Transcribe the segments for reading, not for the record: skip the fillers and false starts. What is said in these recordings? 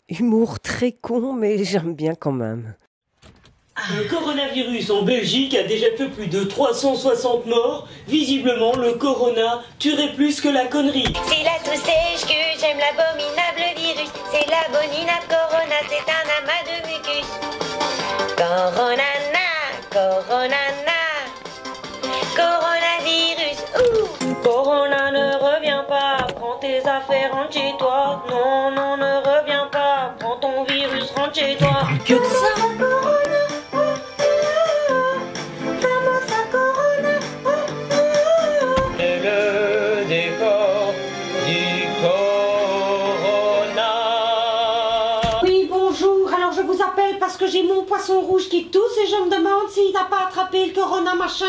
Humour très con, mais j'aime bien quand même. Le coronavirus en Belgique a déjà fait plus de 360 morts. Visiblement, le corona tuerait plus que la connerie. C'est la toux sèche que j'aime, l'abominable virus. C'est l'abominable corona, c'est un amas de mucus. Coronana, coronana, coronavirus, ouh. Corona ne revient pas, prends tes affaires, rentre chez toi. Non, non, ne reviens pas, prends ton virus, rentre chez toi. Que de ça. C'est le décor du corona. Oui, bonjour. Alors je vous appelle parce que j'ai mon poisson rouge qui tousse et je me demande s'il n'a pas attrapé le corona machin.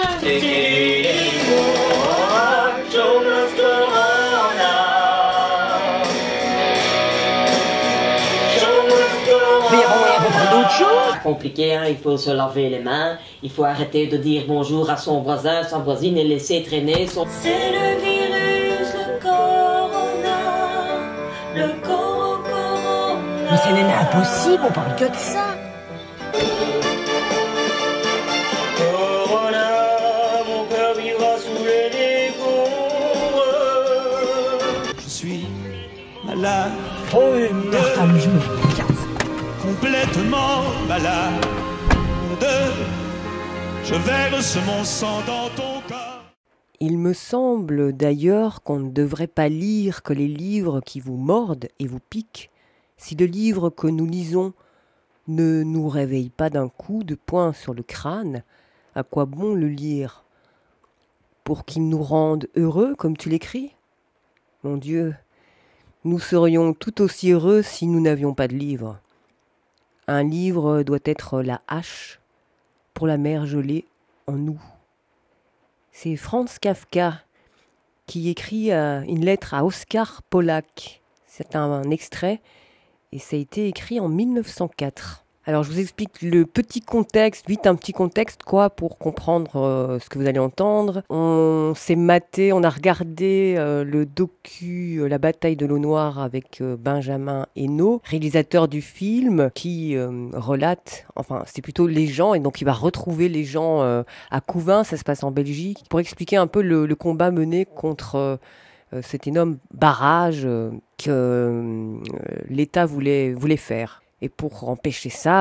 Mais on va prendre d'autres choses. Compliqué, hein? Il faut se laver les mains, il faut arrêter de dire bonjour à son voisin, sa voisine et laisser traîner son... C'est le virus, le corona, le corona. Mais c'est même impossible, on parle que de ça. Corona, mon cœur vivra sous les décombres. Je suis malade, Oh, Martin, je me casse. complètement malade. Je verse mon sang dans ton corps. Il me semble d'ailleurs qu'on ne devrait pas lire que les livres qui vous mordent et vous piquent. Si le livre que nous lisons ne nous réveille pas d'un coup de poing sur le crâne, à quoi bon le lire? Pour qu'il nous rende heureux, comme tu l'écris? Mon Dieu, nous serions tout aussi heureux si nous n'avions pas de livre. Un livre doit être la hache pour la mer gelée en nous. C'est Franz Kafka qui écrit une lettre à Oskar Polak. C'est un extrait et ça a été écrit en 1904. Alors je vous explique le petit contexte, vite un petit contexte quoi pour comprendre ce que vous allez entendre. On s'est maté, on a regardé le docu La bataille de l'eau noire avec Benjamin Hainaut, réalisateur du film qui relate, enfin c'est plutôt les gens et donc il va retrouver les gens à Couvin, ça se passe en Belgique, pour expliquer un peu le combat mené contre cet énorme barrage que l'État voulait faire. Et pour empêcher ça,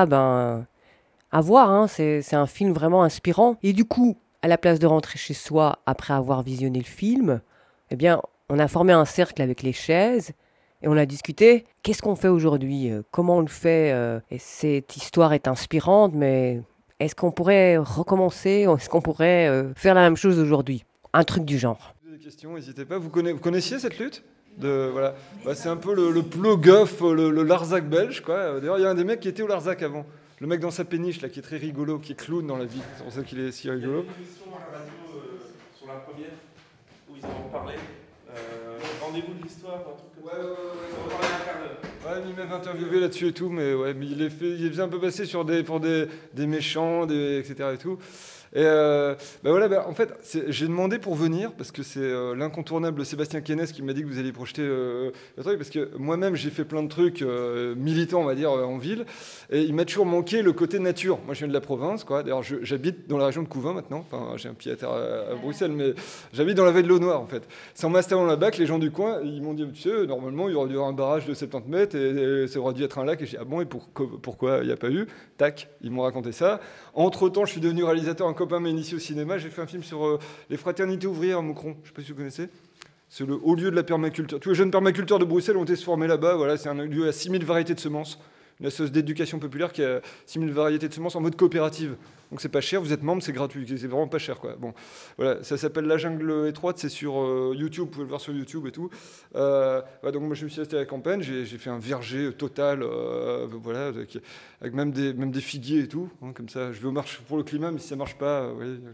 à voir, hein, c'est un film vraiment inspirant. Et du coup, à la place de rentrer chez soi après avoir visionné le film, eh bien, on a formé un cercle avec les chaises et on a discuté. Qu'est-ce qu'on fait aujourd'hui? Comment on le fait? Et cette histoire est inspirante, mais est-ce qu'on pourrait recommencer? Est-ce qu'on pourrait faire la même chose aujourd'hui? Un truc du genre. Des questions, n'hésitez pas. Vous connaissiez cette lutte voilà. C'est un peu le Plogoff, le Larzac belge, quoi. D'ailleurs, il y a un des mecs qui était au Larzac avant. Le mec dans sa péniche, là, qui est très rigolo, qui est clown dans la vie. C'est pour ça qu'il est si rigolo. Il y a une émission à la radio sur la première où ils en parlaient. Rendez-vous de l'histoire, un truc comme ça. On va parler un quart d'heure. Ouais, il m'avait interviewé là-dessus et tout, mais ouais, mais il faisait un peu passer pour des méchants, etc. et tout. Et en fait, j'ai demandé pour venir, parce que c'est l'incontournable Sébastien Kenès qui m'a dit que vous alliez projeter le truc, parce que moi-même j'ai fait plein de trucs militants, on va dire, en ville, et il m'a toujours manqué le côté nature. Moi je viens de la province, quoi. D'ailleurs j'habite dans la région de Couvin maintenant, enfin j'ai un pied à terre à Bruxelles, mais j'habite dans la vallée de l'eau noire en fait. C'est en m'installant là-bas que les gens du coin, ils m'ont dit, tu sais, normalement il y aurait dû y avoir un barrage de 70 mètres, et ça aurait dû être un lac, et j'ai dit, ah bon, et pourquoi il n'y a pas eu? Tac, ils m'ont raconté ça. Entre-temps, je suis devenu réalisateur. Un copain m'a initié au cinéma. J'ai fait un film sur les fraternités ouvrières à Moucron. Je ne sais pas si vous connaissez. C'est le haut lieu de la permaculture. Tous les jeunes permaculteurs de Bruxelles ont été se former là-bas. Voilà, c'est un lieu à 6000 variétés de semences. Une association d'éducation populaire qui a 6000 variétés de semences en mode coopérative. Donc c'est pas cher, vous êtes membre, c'est gratuit, c'est vraiment pas cher, quoi. Bon, voilà, ça s'appelle La Jungle étroite, c'est sur YouTube, vous pouvez le voir sur YouTube et tout. Donc moi je me suis resté à la campagne, j'ai fait un verger total, voilà, avec même des figuiers et tout, hein, comme ça. Je vais au marché pour le climat, mais si ça marche pas,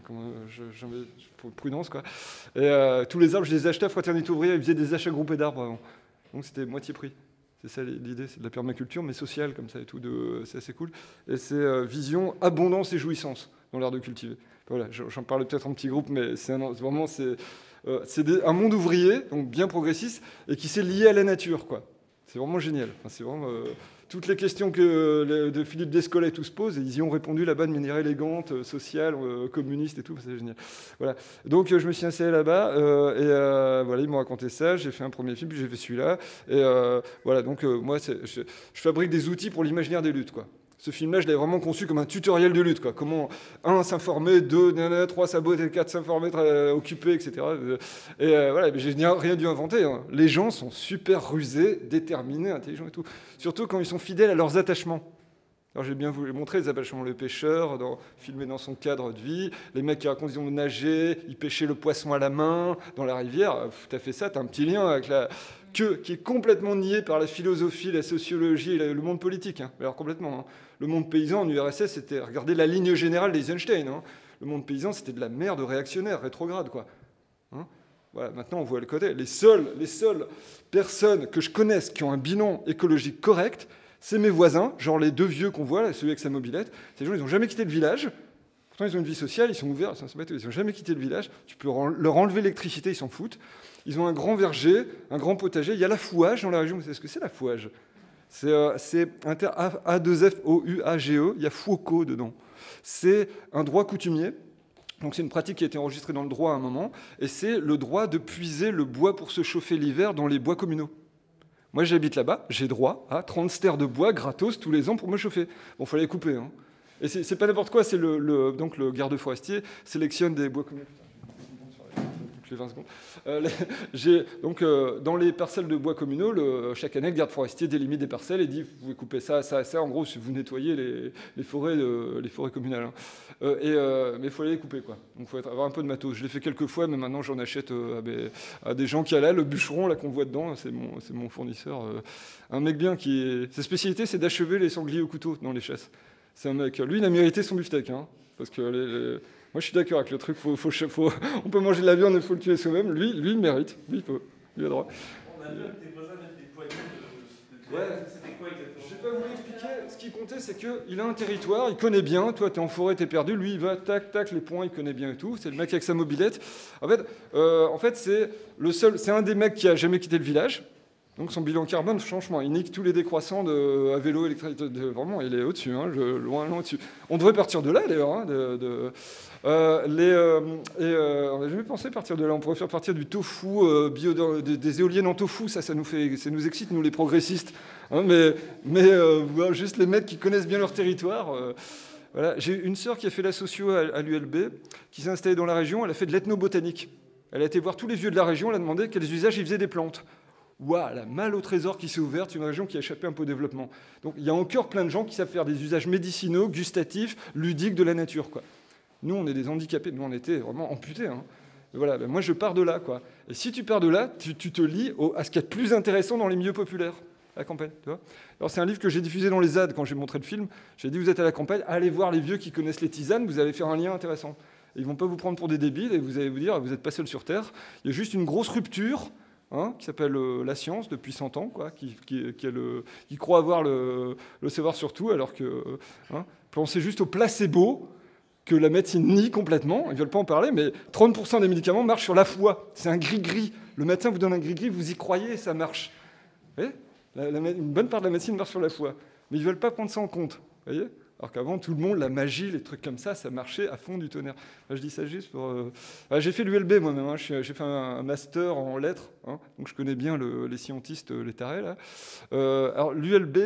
pour prudence, quoi. Et tous les arbres, je les achetais à Fraternité Ouvrière, ils faisaient des achats groupés d'arbres avant, donc c'était moitié prix. C'est ça l'idée, c'est de la permaculture, mais sociale comme ça et tout, c'est assez cool. Et c'est vision, abondance et jouissance dans l'art de cultiver. Voilà, j'en parle peut-être en petit groupe, mais c'est un monde ouvrier, donc bien progressiste, et qui s'est lié à la nature, quoi. C'est vraiment génial. Enfin, c'est vraiment toutes les questions que de Philippe Descola et tout se posent, et ils y ont répondu là-bas de manière élégante, sociale, communiste et tout, c'est génial. Voilà. Donc je me suis installé là-bas, et voilà, ils m'ont raconté ça, j'ai fait un premier film, puis j'ai fait celui-là, et voilà, donc moi, je fabrique des outils pour l'imaginaire des luttes, quoi. Ce film-là, je l'ai vraiment conçu comme un tutoriel de lutte, quoi. Comment, 1, s'informer, 2, 3, saboter, 4, s'informer, occuper, etc. Et voilà, mais j'ai rien dû inventer, hein. Les gens sont super rusés, déterminés, intelligents et tout. Surtout quand ils sont fidèles à leurs attachements. Alors j'ai bien voulu montrer les attachements, le pêcheur, filmé dans son cadre de vie, les mecs qui racontent qu'ils ont nagé, ils pêchaient le poisson à la main dans la rivière. T'as fait ça, t'as un petit lien avec la queue qui est complètement niée par la philosophie, la sociologie et le monde politique. Hein. Alors complètement. Hein. Le monde paysan en URSS, c'était, regardez la ligne générale d'Eisenstein. Hein. Le monde paysan, c'était de la merde réactionnaire, rétrograde, quoi. Hein. Voilà, maintenant on voit le côté. Les seules personnes que je connaisse qui ont un bilan écologique correct, c'est mes voisins, genre les 2 vieux qu'on voit, là, celui avec sa mobilette. Ces gens, ils n'ont jamais quitté le village. Pourtant, ils ont une vie sociale, ils sont ouverts, ils n'ont jamais quitté le village. Tu peux leur enlever l'électricité, ils s'en foutent. Ils ont un grand verger, un grand potager. Il y a la fouage dans la région. Vous savez ce que c'est, la fouage? C'est A2FOUAGE. Il y a fouco dedans. C'est un droit coutumier. Donc c'est une pratique qui a été enregistrée dans le droit à un moment. Et c'est le droit de puiser le bois pour se chauffer l'hiver dans les bois communaux. Moi, j'habite là-bas, j'ai droit à 30 stères de bois gratos tous les ans pour me chauffer. Bon, il fallait couper. Hein. Et c'est pas n'importe quoi, c'est donc le garde forestier sélectionne des bois communaux. Les 20 secondes. Dans les parcelles de bois communaux, chaque année, le garde forestier délimite des parcelles et dit vous pouvez couper ça, ça, ça. En gros, si vous nettoyez les forêts communales. Hein. Mais il faut les couper, quoi. Donc, il faut avoir un peu de matos. Je l'ai fait quelques fois, mais maintenant, j'en achète à des gens qui allaient. Le bûcheron là qu'on voit dedans, c'est mon fournisseur. Un mec bien sa spécialité, c'est d'achever les sangliers au couteau dans les chasses. C'est un mec. Lui, il a mérité son beefsteak, hein, parce que moi, je suis d'accord avec le truc. On peut manger de la viande, mais il faut le tuer soi-même. Lui, il mérite. Lui, il peut. Lui, il a droit. On a vu tes voisins mettre des poignées de ouais. C'était quoi exactement? Je vais pas vous l'expliquer. Ce qui comptait, c'est qu'il a un territoire, il connaît bien. Toi, t'es en forêt, t'es perdu. Lui, il va, tac, tac, les points, il connaît bien et tout. C'est le mec avec sa mobilette. En fait, c'est un des mecs qui a jamais quitté le village. Donc son bilan carbone, franchement, il nique tous les décroissants à vélo électrique. Vraiment, il est au-dessus, hein, loin au-dessus. On devrait partir de là, d'ailleurs. Hein, on n'a jamais pensé partir de là. On pourrait faire partir du tofu, des éoliennes en tofu. Ça nous excite, nous, les progressistes. Hein, mais juste les mecs qui connaissent bien leur territoire. Voilà. J'ai une sœur qui a fait la socio à l'ULB, qui s'est installée dans la région. Elle a fait de l'ethnobotanique. Elle a été voir tous les vieux de la région. Elle a demandé quels usages ils faisaient des plantes. Waouh, la malle au trésor qui s'est ouverte, c'est une région qui a échappé un peu au développement. Donc il y a encore plein de gens qui savent faire des usages médicinaux, gustatifs, ludiques de la nature, quoi. Nous, on est des handicapés, nous, on était vraiment amputés. Hein. Voilà, moi, je pars de là, quoi. Et si tu pars de là, tu te lis à ce qu'il y a de plus intéressant dans les milieux populaires, à la campagne. Tu vois. Alors c'est un livre que j'ai diffusé dans les ZAD quand j'ai montré le film. J'ai dit, vous êtes à la campagne, allez voir les vieux qui connaissent les tisanes, vous allez faire un lien intéressant. Et ils vont pas vous prendre pour des débiles et vous allez vous dire, vous n'êtes pas seul sur Terre. Il y a juste une grosse rupture. Hein, qui s'appelle la science depuis 100 ans, quoi, qui croit avoir le savoir sur tout, alors que pensez juste au placebo que la médecine nie complètement. Ils ne veulent pas en parler, mais 30% des médicaments marchent sur la foi. C'est un gris-gris. Le médecin vous donne un gris-gris, vous y croyez et ça marche. Vous voyez, une bonne part de la médecine marche sur la foi. Mais ils ne veulent pas prendre ça en compte. Vous voyez ? Alors qu'avant, tout le monde, la magie, les trucs comme ça marchait à fond du tonnerre. Je dis ça juste pour... j'ai fait l'ULB moi-même, hein. J'ai fait un master en lettres, hein. Donc je connais bien les scientistes, les tarés, là. Alors l'ULB,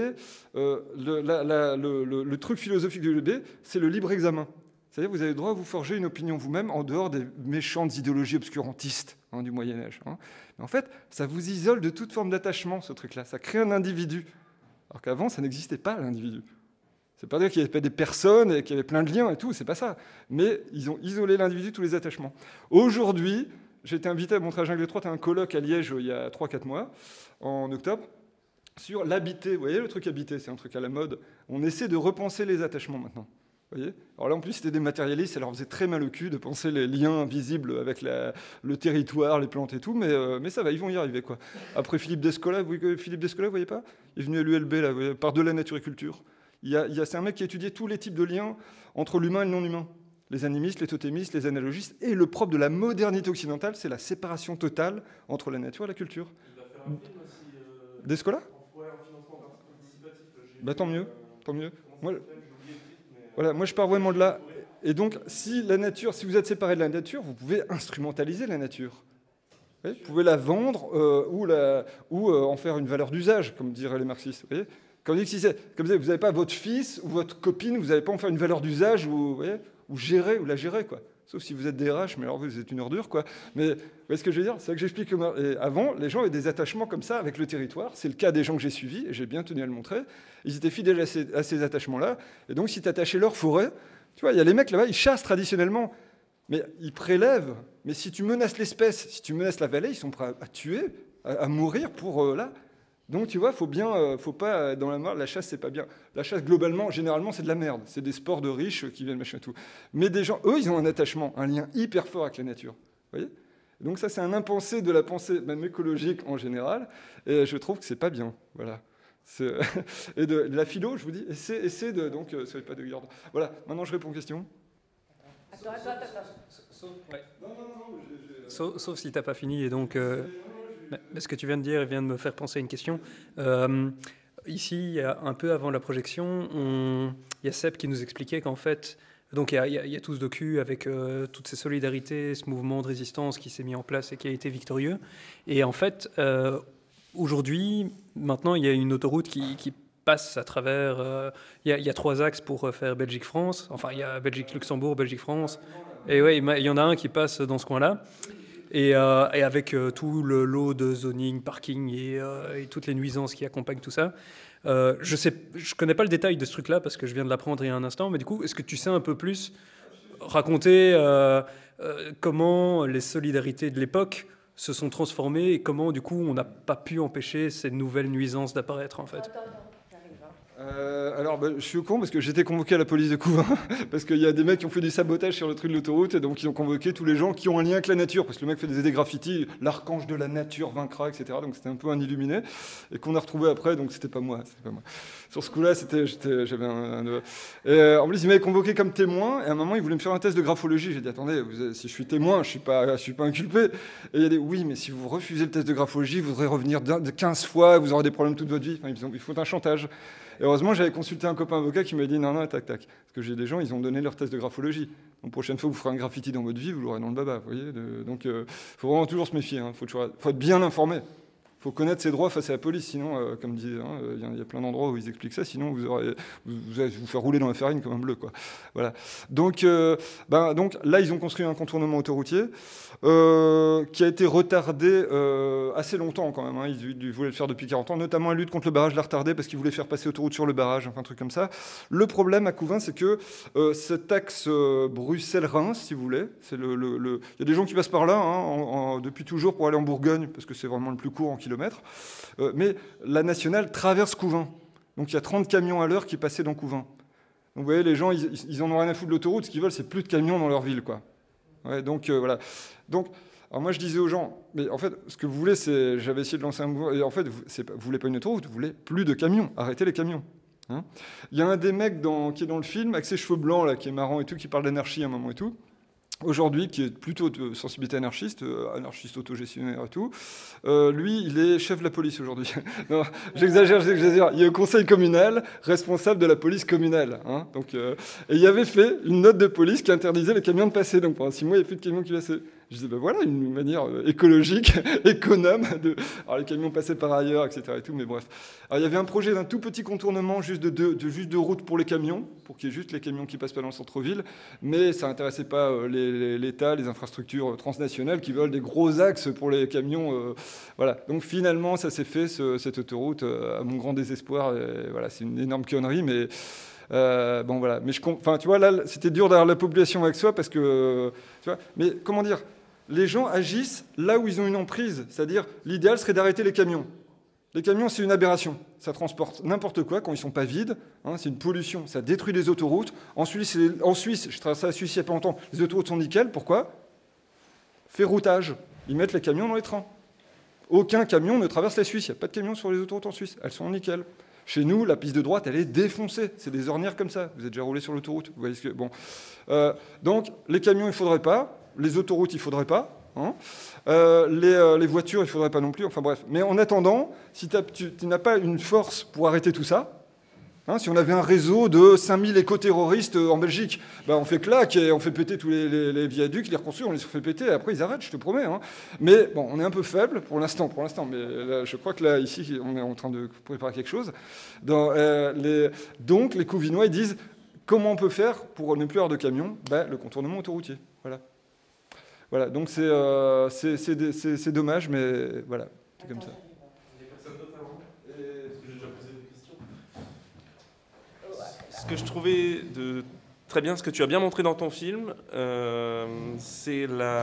le truc philosophique de l'ULB, c'est le libre examen. C'est-à-dire que vous avez le droit à vous forger une opinion vous-même en dehors des méchantes idéologies obscurantistes, hein, du Moyen-Âge. Hein. Mais en fait, ça vous isole de toute forme d'attachement, ce truc-là. Ça crée un individu. Alors qu'avant, ça n'existait pas, l'individu. C'est pas dire qu'il n'y avait pas des personnes et qu'il y avait plein de liens et tout, c'est pas ça. Mais ils ont isolé l'individu de tous les attachements. Aujourd'hui, j'ai été invité à montrer à Jungle 3 à un colloque à Liège il y a 3-4 mois, en octobre, sur l'habité. Vous voyez le truc habité, c'est un truc à la mode. On essaie de repenser les attachements maintenant. Vous voyez ? Alors là, en plus, c'était des matérialistes, ça leur faisait très mal au cul de penser les liens invisibles avec le territoire, les plantes et tout, mais ça va, ils vont y arriver, quoi. Après Philippe Descola, vous voyez pas ? Il est venu à l'ULB, là, par de la nature et culture. C'est un mec qui a étudié tous les types de liens entre l'humain et le non-humain. Les animistes, les totémistes, les analogistes. Et le propre de la modernité occidentale, c'est la séparation totale entre la nature et la culture. Il va faire un film aussi. Descola ? Ouais, en financement participatif. Bah tant mieux. Moi, je pars vraiment de là. Et donc, si vous êtes séparé de la nature, vous pouvez instrumentaliser la nature. Vous pouvez la vendre ou en faire une valeur d'usage, comme diraient les marxistes. Vous voyez, comme vous n'avez pas votre fils ou votre copine, vous n'allez pas en faire une valeur d'usage ou la gérer, quoi. Sauf si vous êtes des RH, mais alors vous êtes une ordure, quoi. Mais vous voyez ce que je veux dire? C'est ça que j'explique. Avant, les gens avaient des attachements comme ça avec le territoire. C'est le cas des gens que j'ai suivis, et j'ai bien tenu à le montrer. Ils étaient fidèles à ces attachements-là. Et donc, si tu attachais leur forêt, tu vois, il y a les mecs là-bas, ils chassent traditionnellement, mais ils prélèvent. Mais si tu menaces l'espèce, si tu menaces la vallée, ils sont prêts à tuer, à mourir pour là. Donc, tu vois, faut pas dans la mort. La chasse, c'est pas bien. La chasse, globalement, généralement, c'est de la merde. C'est des sports de riches qui viennent machin tout. Mais des gens, eux, ils ont un attachement, un lien hyper fort avec la nature. Vous voyez? Donc ça, c'est un impensé de la pensée, même écologique en général. Et je trouve que c'est pas bien. Voilà. Et de la philo, je vous dis, essayez de donc, soyez pas de garde. Voilà. Maintenant, je réponds aux questions. Attends. Sauf si t'as pas fini et donc. Mais ce que tu viens de dire vient de me faire penser à une question. Ici, un peu avant la projection, il y a Seb qui nous expliquait qu'en fait, donc il y a tout ce docu avec toutes ces solidarités, ce mouvement de résistance qui s'est mis en place et qui a été victorieux. Et en fait, aujourd'hui, maintenant, il y a une autoroute qui passe à travers... Il y a 3 axes pour faire Belgique-France. Enfin, il y a Belgique-Luxembourg, Belgique-France. Et ouais, il y en a un qui passe dans ce coin-là. Et avec tout le lot de zoning, parking et toutes les nuisances qui accompagnent tout ça. Je connais pas le détail de ce truc-là parce que je viens de l'apprendre il y a un instant, mais du coup, est-ce que tu sais un peu plus raconter comment les solidarités de l'époque se sont transformées et comment, du coup, on n'a pas pu empêcher ces nouvelles nuisances d'apparaître, en fait? Alors, je suis au courant parce que j'étais convoqué à la police de Couvin parce qu'il y a des mecs qui ont fait du sabotage sur le truc de l'autoroute et donc ils ont convoqué tous les gens qui ont un lien avec la nature parce que le mec fait des graffitis, l'archange de la nature vaincra, etc. Donc c'était un peu un illuminé et qu'on a retrouvé après, donc c'était pas moi. Sur ce coup-là, j'avais en plus, il m'avait convoqué comme témoin et à un moment, il voulait me faire un test de graphologie. J'ai dit, attendez, si je suis témoin, je suis pas inculpé. Et il a dit, oui, mais si vous refusez le test de graphologie, vous devrez revenir 15 fois, vous aurez des problèmes toute votre vie. Enfin, il faut un chantage. Et heureusement, j'avais consulté un copain avocat qui m'a dit non, tac. Parce que j'ai des gens, ils ont donné leur test de graphologie. Donc, prochaine fois que vous ferez un graffiti dans votre vie, vous l'aurez dans le baba. Vous voyez donc, faut vraiment toujours se méfier. Faut être bien informé. Il faut connaître ses droits face à la police. Sinon, comme disait, il y a plein d'endroits où ils expliquent ça. Sinon, vous allez vous faire rouler dans la farine comme un bleu, quoi. Voilà. Donc là, ils ont construit un contournement autoroutier qui a été retardé assez longtemps quand même. Ils voulaient le faire depuis 40 ans. Notamment, la lutte contre le barrage l'a retardé parce qu'ils voulaient faire passer autoroute sur le barrage, enfin un truc comme ça. Le problème à Couvin, c'est que cet axe Bruxelles-Reims, si vous voulez, il y a des gens qui passent par là depuis toujours pour aller en Bourgogne parce que c'est vraiment le plus court en kilomètres. Mais la nationale traverse Couvin. Donc il y a 30 camions à l'heure qui passaient dans Couvin. Donc vous voyez, les gens, ils en ont rien à foutre de l'autoroute. Ce qu'ils veulent, c'est plus de camions dans leur ville, quoi. Ouais, donc voilà. Donc, alors moi, je disais aux gens, mais en fait, ce que vous voulez, c'est... J'avais essayé de lancer un mouvement. Et en fait, vous voulez pas une autoroute, vous voulez plus de camions. Arrêtez les camions. Il y a un des mecs qui est dans le film, avec ses cheveux blancs, là, qui est marrant et tout, qui parle d'anarchie à un moment et tout. Aujourd'hui, qui est plutôt de sensibilité anarchiste autogestionnaire et tout. Lui, il est chef de la police aujourd'hui. Non, j'exagère. Il est au conseil communal, responsable de la police communale. Donc, et il avait fait une note de police qui interdisait les camions de passer. Donc pendant 6 mois, il n'y a plus de camions qui passaient. Je disais, voilà, une manière écologique, économe. Alors les camions passaient par ailleurs, etc. Et tout, mais bref. Alors il y avait un projet d'un tout petit contournement, juste de route pour les camions, pour qu'il y ait juste les camions qui passent pas dans le centre-ville. Mais ça n'intéressait pas l'État, les infrastructures transnationales qui veulent des gros axes pour les camions. Voilà. Donc finalement, ça s'est fait, cette autoroute, à mon grand désespoir. Et voilà, c'est une énorme connerie, mais... bon voilà, mais tu vois là, c'était dur d'avoir la population avec soi parce que, tu vois, mais comment dire, les gens agissent là où ils ont une emprise, c'est-à-dire l'idéal serait d'arrêter les camions. Les camions, c'est une aberration, ça transporte n'importe quoi quand ils sont pas vides, c'est une pollution, ça détruit les autoroutes. En Suisse, je traversais la Suisse il y a pas longtemps, les autoroutes sont nickel, pourquoi? Ferroutage, ils mettent les camions dans les trains. Aucun camion ne traverse la Suisse, il n'y a pas de camions sur les autoroutes en Suisse, elles sont nickel. Chez nous, la piste de droite, elle est défoncée. C'est des ornières comme ça. Vous êtes déjà roulé sur l'autoroute. Vous voyez ce que... Bon. Donc, les camions, il ne faudrait pas. Les autoroutes, il ne faudrait pas. Les voitures, il ne faudrait pas non plus. Enfin bref. Mais en attendant, si tu n'as pas une force pour arrêter tout ça, Si on avait un réseau de 5000 éco-terroristes en Belgique, on fait claque et on fait péter tous les viaducs, les reconstruit, on les fait péter, et après ils arrêtent, je te promets. Mais bon, on est un peu faible pour l'instant. Mais là, je crois que là, ici, on est en train de préparer quelque chose. Donc, les Couvinois, ils disent, comment on peut faire pour ne plus avoir de camions ? Le contournement autoroutier. Voilà, donc c'est dommage, mais voilà, c'est comme ça. Ce que je trouvais très bien, ce que tu as bien montré dans ton film, c'est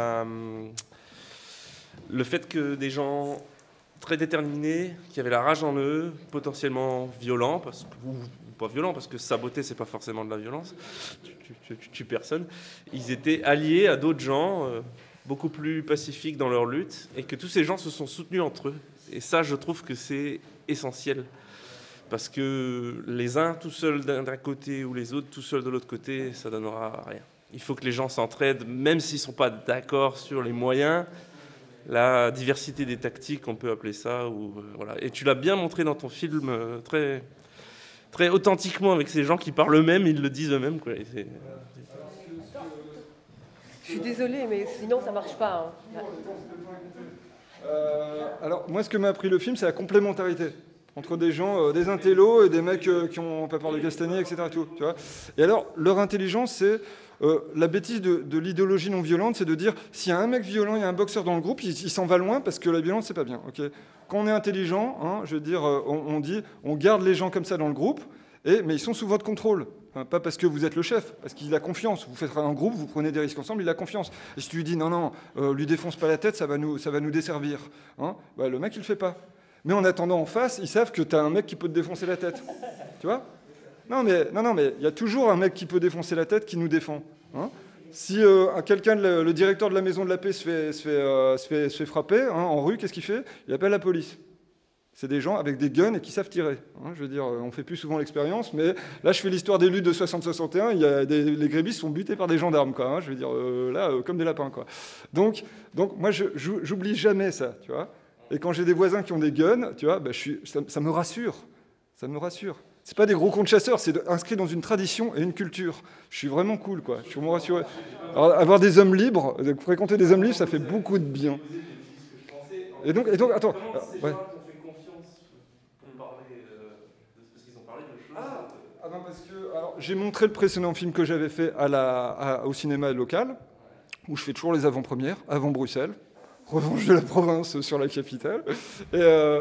le fait que des gens très déterminés, qui avaient la rage en eux, potentiellement violents, ou pas violents, parce que saboter, c'est pas forcément de la violence, tu tues personne, ils étaient alliés à d'autres gens beaucoup plus pacifiques dans leur lutte, et que tous ces gens se sont soutenus entre eux. Et ça, je trouve que c'est essentiel. Parce que les uns tout seuls d'un côté ou les autres tout seuls de l'autre côté, ça donnera rien. Il faut que les gens s'entraident, même s'ils ne sont pas d'accord sur les moyens. La diversité des tactiques, on peut appeler ça. Voilà. Et tu l'as bien montré dans ton film, très, très authentiquement, avec ces gens qui parlent eux-mêmes, ils le disent eux-mêmes. Je suis désolée, mais sinon ça ne marche pas. Alors, moi, ce que m'a appris le film, c'est la complémentarité entre des gens, des intellos et des mecs qui n'ont pas peur de castagner, etc. Tout, tu vois. Et alors, leur intelligence, c'est la bêtise de l'idéologie non violente, c'est de dire, s'il y a un mec violent, il y a un boxeur dans le groupe, il s'en va loin parce que la violence, c'est pas bien. Okay, quand on est intelligent, je veux dire, on dit, on garde les gens comme ça dans le groupe, mais ils sont sous votre contrôle. Pas parce que vous êtes le chef, parce qu'il a confiance. Vous faites un groupe, vous prenez des risques ensemble, il a confiance. Et si tu lui dis, non, lui défonce pas la tête, ça va nous desservir. Le mec, il le fait pas. Mais en attendant, en face, ils savent que tu as un mec qui peut te défoncer la tête. Tu vois ? Non, mais il y a toujours un mec qui peut défoncer la tête qui nous défend. Si quelqu'un, le directeur de la maison de la paix se fait frapper en rue, qu'est-ce qu'il fait ? Il appelle la police. C'est des gens avec des guns et qui savent tirer. Je veux dire, on fait plus souvent l'expérience, mais là, je fais l'histoire des luttes de 60-61, les grévistes sont butés par des gendarmes, quoi. Je veux dire, comme des lapins, quoi. Donc moi, j'oublie jamais ça, tu vois. Et quand j'ai des voisins qui ont des guns, tu vois, ça me rassure. Ça me rassure. C'est pas des gros comptes chasseurs, c'est inscrit dans une tradition et une culture. Je suis vraiment cool, quoi. Je suis vraiment rassuré. Alors, avoir des hommes libres, fréquenter des hommes libres, ça fait beaucoup de bien. Et donc attends. Ouais. Parce que j'ai montré le précédent film que j'avais fait au cinéma local, où je fais toujours les avant-premières, avant Bruxelles. Revanche de la province sur la capitale. Et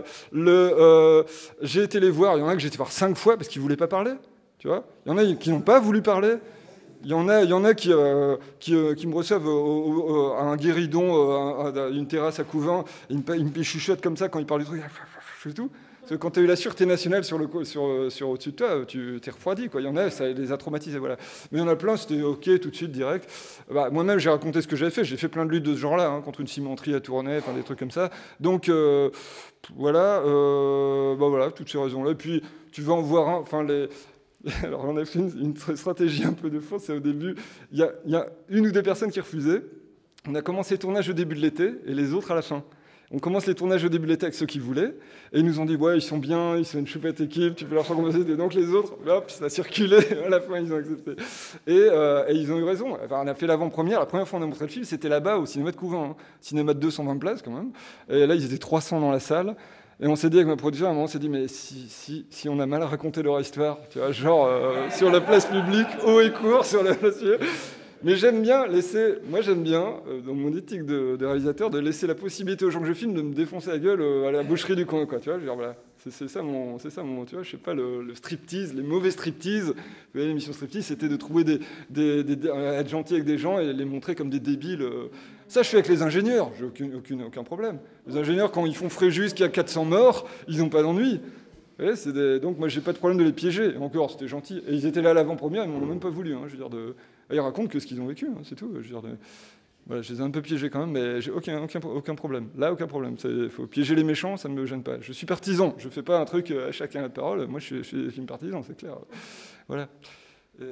j'ai été les voir. Il y en a que j'ai été voir 5 fois parce qu'ils ne voulaient pas parler. Tu vois, il y en a qui n'ont pas voulu parler. Il y en a qui me reçoivent à un guéridon, à une terrasse à Couvin. Ils me chuchotent comme ça quand ils parlent du truc. C'est tout. Parce que quand tu as eu la sûreté nationale sur au-dessus de toi, tu t'es refroidi, quoi. Il y en a, ça les a traumatisés, voilà. Mais il y en a plein, c'était OK tout de suite, direct. Moi-même, j'ai raconté ce que j'avais fait. J'ai fait plein de luttes de ce genre-là, contre une cimenterie à Tournai, des trucs comme ça. Donc, voilà, toutes ces raisons-là. Et puis, tu vas en voir un. Alors, on a fait une stratégie un peu de fond. C'est au début, il y a une ou deux personnes qui refusaient. On a commencé le tournage au début de l'été et les autres à la fin. On commence les tournages au début de l'été avec ceux qui voulaient, et ils nous ont dit, ouais, ils sont bien, ils sont une choupette équipe, tu peux leur faire commencer. Et donc les autres, hop, ça a circulé, à la fin ils ont accepté. Et ils ont eu raison. On a fait l'avant-première, la première fois on a montré le film, c'était là-bas au cinéma de Couvin, cinéma de 220 places quand même. Et là ils étaient 300 dans la salle, et on s'est dit avec ma production, à un moment on s'est dit, mais si on a mal raconté leur histoire, tu vois, genre sur la place publique, haut et court, sur la place publique. Mais j'aime bien, dans mon éthique de réalisateur, de laisser la possibilité aux gens que je filme de me défoncer la gueule à la boucherie du coin, quoi. Tu vois, genre, voilà, c'est ça mon, tu vois, je sais pas, le striptease, les mauvais striptease. L'émission striptease, c'était de trouver être gentil avec des gens et les montrer comme des débiles. Ça, je fais avec les ingénieurs, j'ai aucun problème. Les ingénieurs, quand ils font Fréjus, qu'il y a 400 morts, ils n'ont pas d'ennui. Donc moi, j'ai pas de problème de les piéger. Encore, c'était gentil. Et ils étaient là à l'avant-première, ils m'en ont même pas voulu. Je veux dire, ils racontent que ce qu'ils ont vécu, c'est tout. Je veux dire, voilà, je les ai un peu piégés quand même, mais j'ai aucun problème. Là, aucun problème. Il faut piéger les méchants, ça ne me gêne pas. Je suis partisan. Je fais pas un truc à chacun la parole. Moi, je suis film partisan, c'est clair. Voilà. Et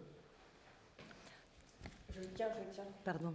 Je le tiens. Pardon.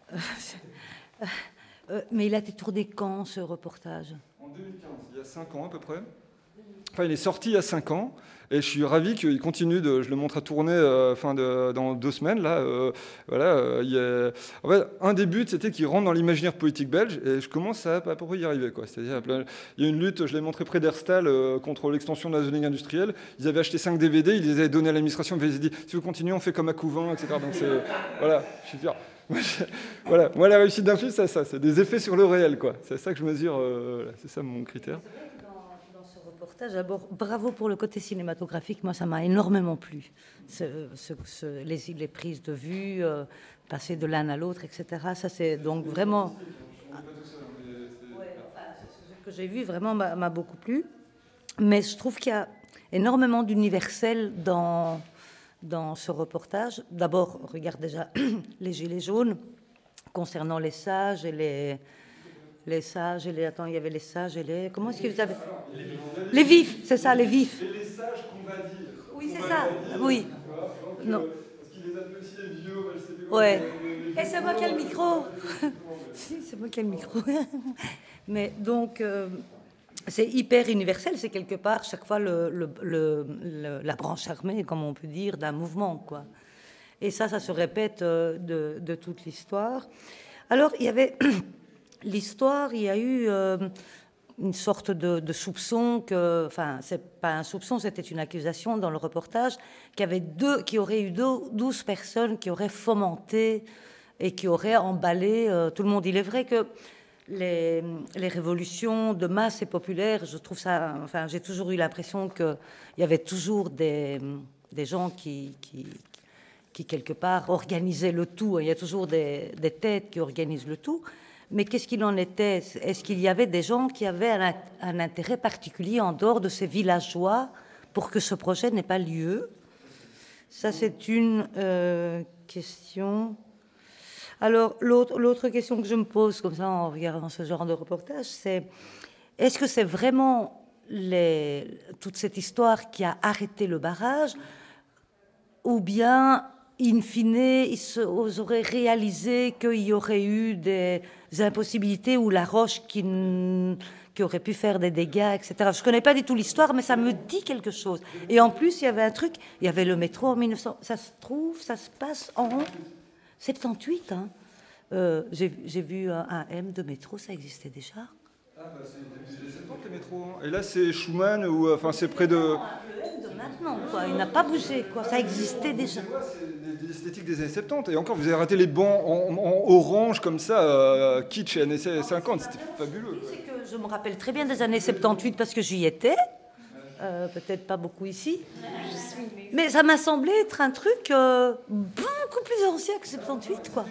Mais il a été tourné quand, ce reportage ? En 2015, il y a 5 ans à peu près. Enfin, il est sorti il y a 5 ans. Et je suis ravi qu'il continue je le montre à tourner dans 2 semaines. Là, en fait, un des buts, c'était qu'il rentre dans l'imaginaire politique belge, et je commence à peu près y arriver, quoi. C'est-à-dire, il y a une lutte, je l'ai montré près d'Herstal, contre l'extension de la zoning industrielle. Ils avaient acheté 5 DVD, ils les avaient donnés à l'administration, ils avaient dit, si vous continuez, on fait comme à Couvin, etc. Donc voilà, je suis fier. Voilà, moi la réussite d'un film, c'est ça, c'est des effets sur le réel, quoi. C'est ça que je mesure, c'est ça mon critère. Dans ce reportage, d'abord, bravo pour le côté cinématographique, moi ça m'a énormément plu. Les prises de vue, passer de l'un à l'autre, etc. Ça c'est donc vraiment... Ce que j'ai vu vraiment m'a beaucoup plu. Mais je trouve qu'il y a énormément d'universel dans ce reportage. D'abord, on regarde déjà les gilets jaunes, concernant les sages et les sages et les... Attends, il y avait les sages et les... Comment est-ce que vous avez... Les vifs, c'est ça, les vifs. Et les sages qu'on va dire. Oui, c'est ça, oui. Non. Parce qu'ils les appellent aussi les vieux. Ouais. Et c'est moi qui ai le micro. Si, c'est moi qui ai le micro. Mais donc... c'est hyper universel, c'est quelque part chaque fois la branche armée, comme on peut dire, d'un mouvement, quoi. Et ça se répète de toute l'histoire. Alors, il y avait l'histoire, il y a eu une sorte de soupçon enfin, c'est pas un soupçon, c'était une accusation dans le reportage, qu'il y aurait eu 12 personnes qui auraient fomenté et qui auraient emballé tout le monde. Il est vrai que les révolutions de masse et populaires, je trouve ça... Enfin, j'ai toujours eu l'impression qu'il y avait toujours des gens qui, quelque part, organisaient le tout. Il y a toujours des têtes qui organisent le tout. Mais qu'est-ce qu'il en était? Est-ce qu'il y avait des gens qui avaient un intérêt particulier en dehors de ces villageois pour que ce projet n'ait pas lieu? Ça, c'est une question... Alors, l'autre question que je me pose, comme ça, en regardant ce genre de reportage, c'est est-ce que c'est vraiment toute cette histoire qui a arrêté le barrage, ou bien, in fine, ils auraient réalisé qu'il y aurait eu des impossibilités ou la roche qui aurait pu faire des dégâts, etc. Je ne connais pas du tout l'histoire, mais ça me dit quelque chose. Et en plus, il y avait un truc, il y avait le métro en 1900... Ça se passe en... 78, hein. J'ai vu un M de métro, ça existait déjà. Ah, bah, c'est début des 70, les métros. Hein. Et là, c'est Schumann, ou enfin, c'est près de... Le M de maintenant, quoi. Il n'a pas bougé, quoi. Ça existait déjà. C'est des esthétiques des années 70. Et encore, vous avez raté les bancs en orange, comme ça, kitsch, années 50. C'était fabuleux. C'est que je me rappelle très bien des années 78 parce que j'y étais. Peut-être pas beaucoup ici. Mais ça m'a semblé être un truc beaucoup plus ancien que 78, quoi.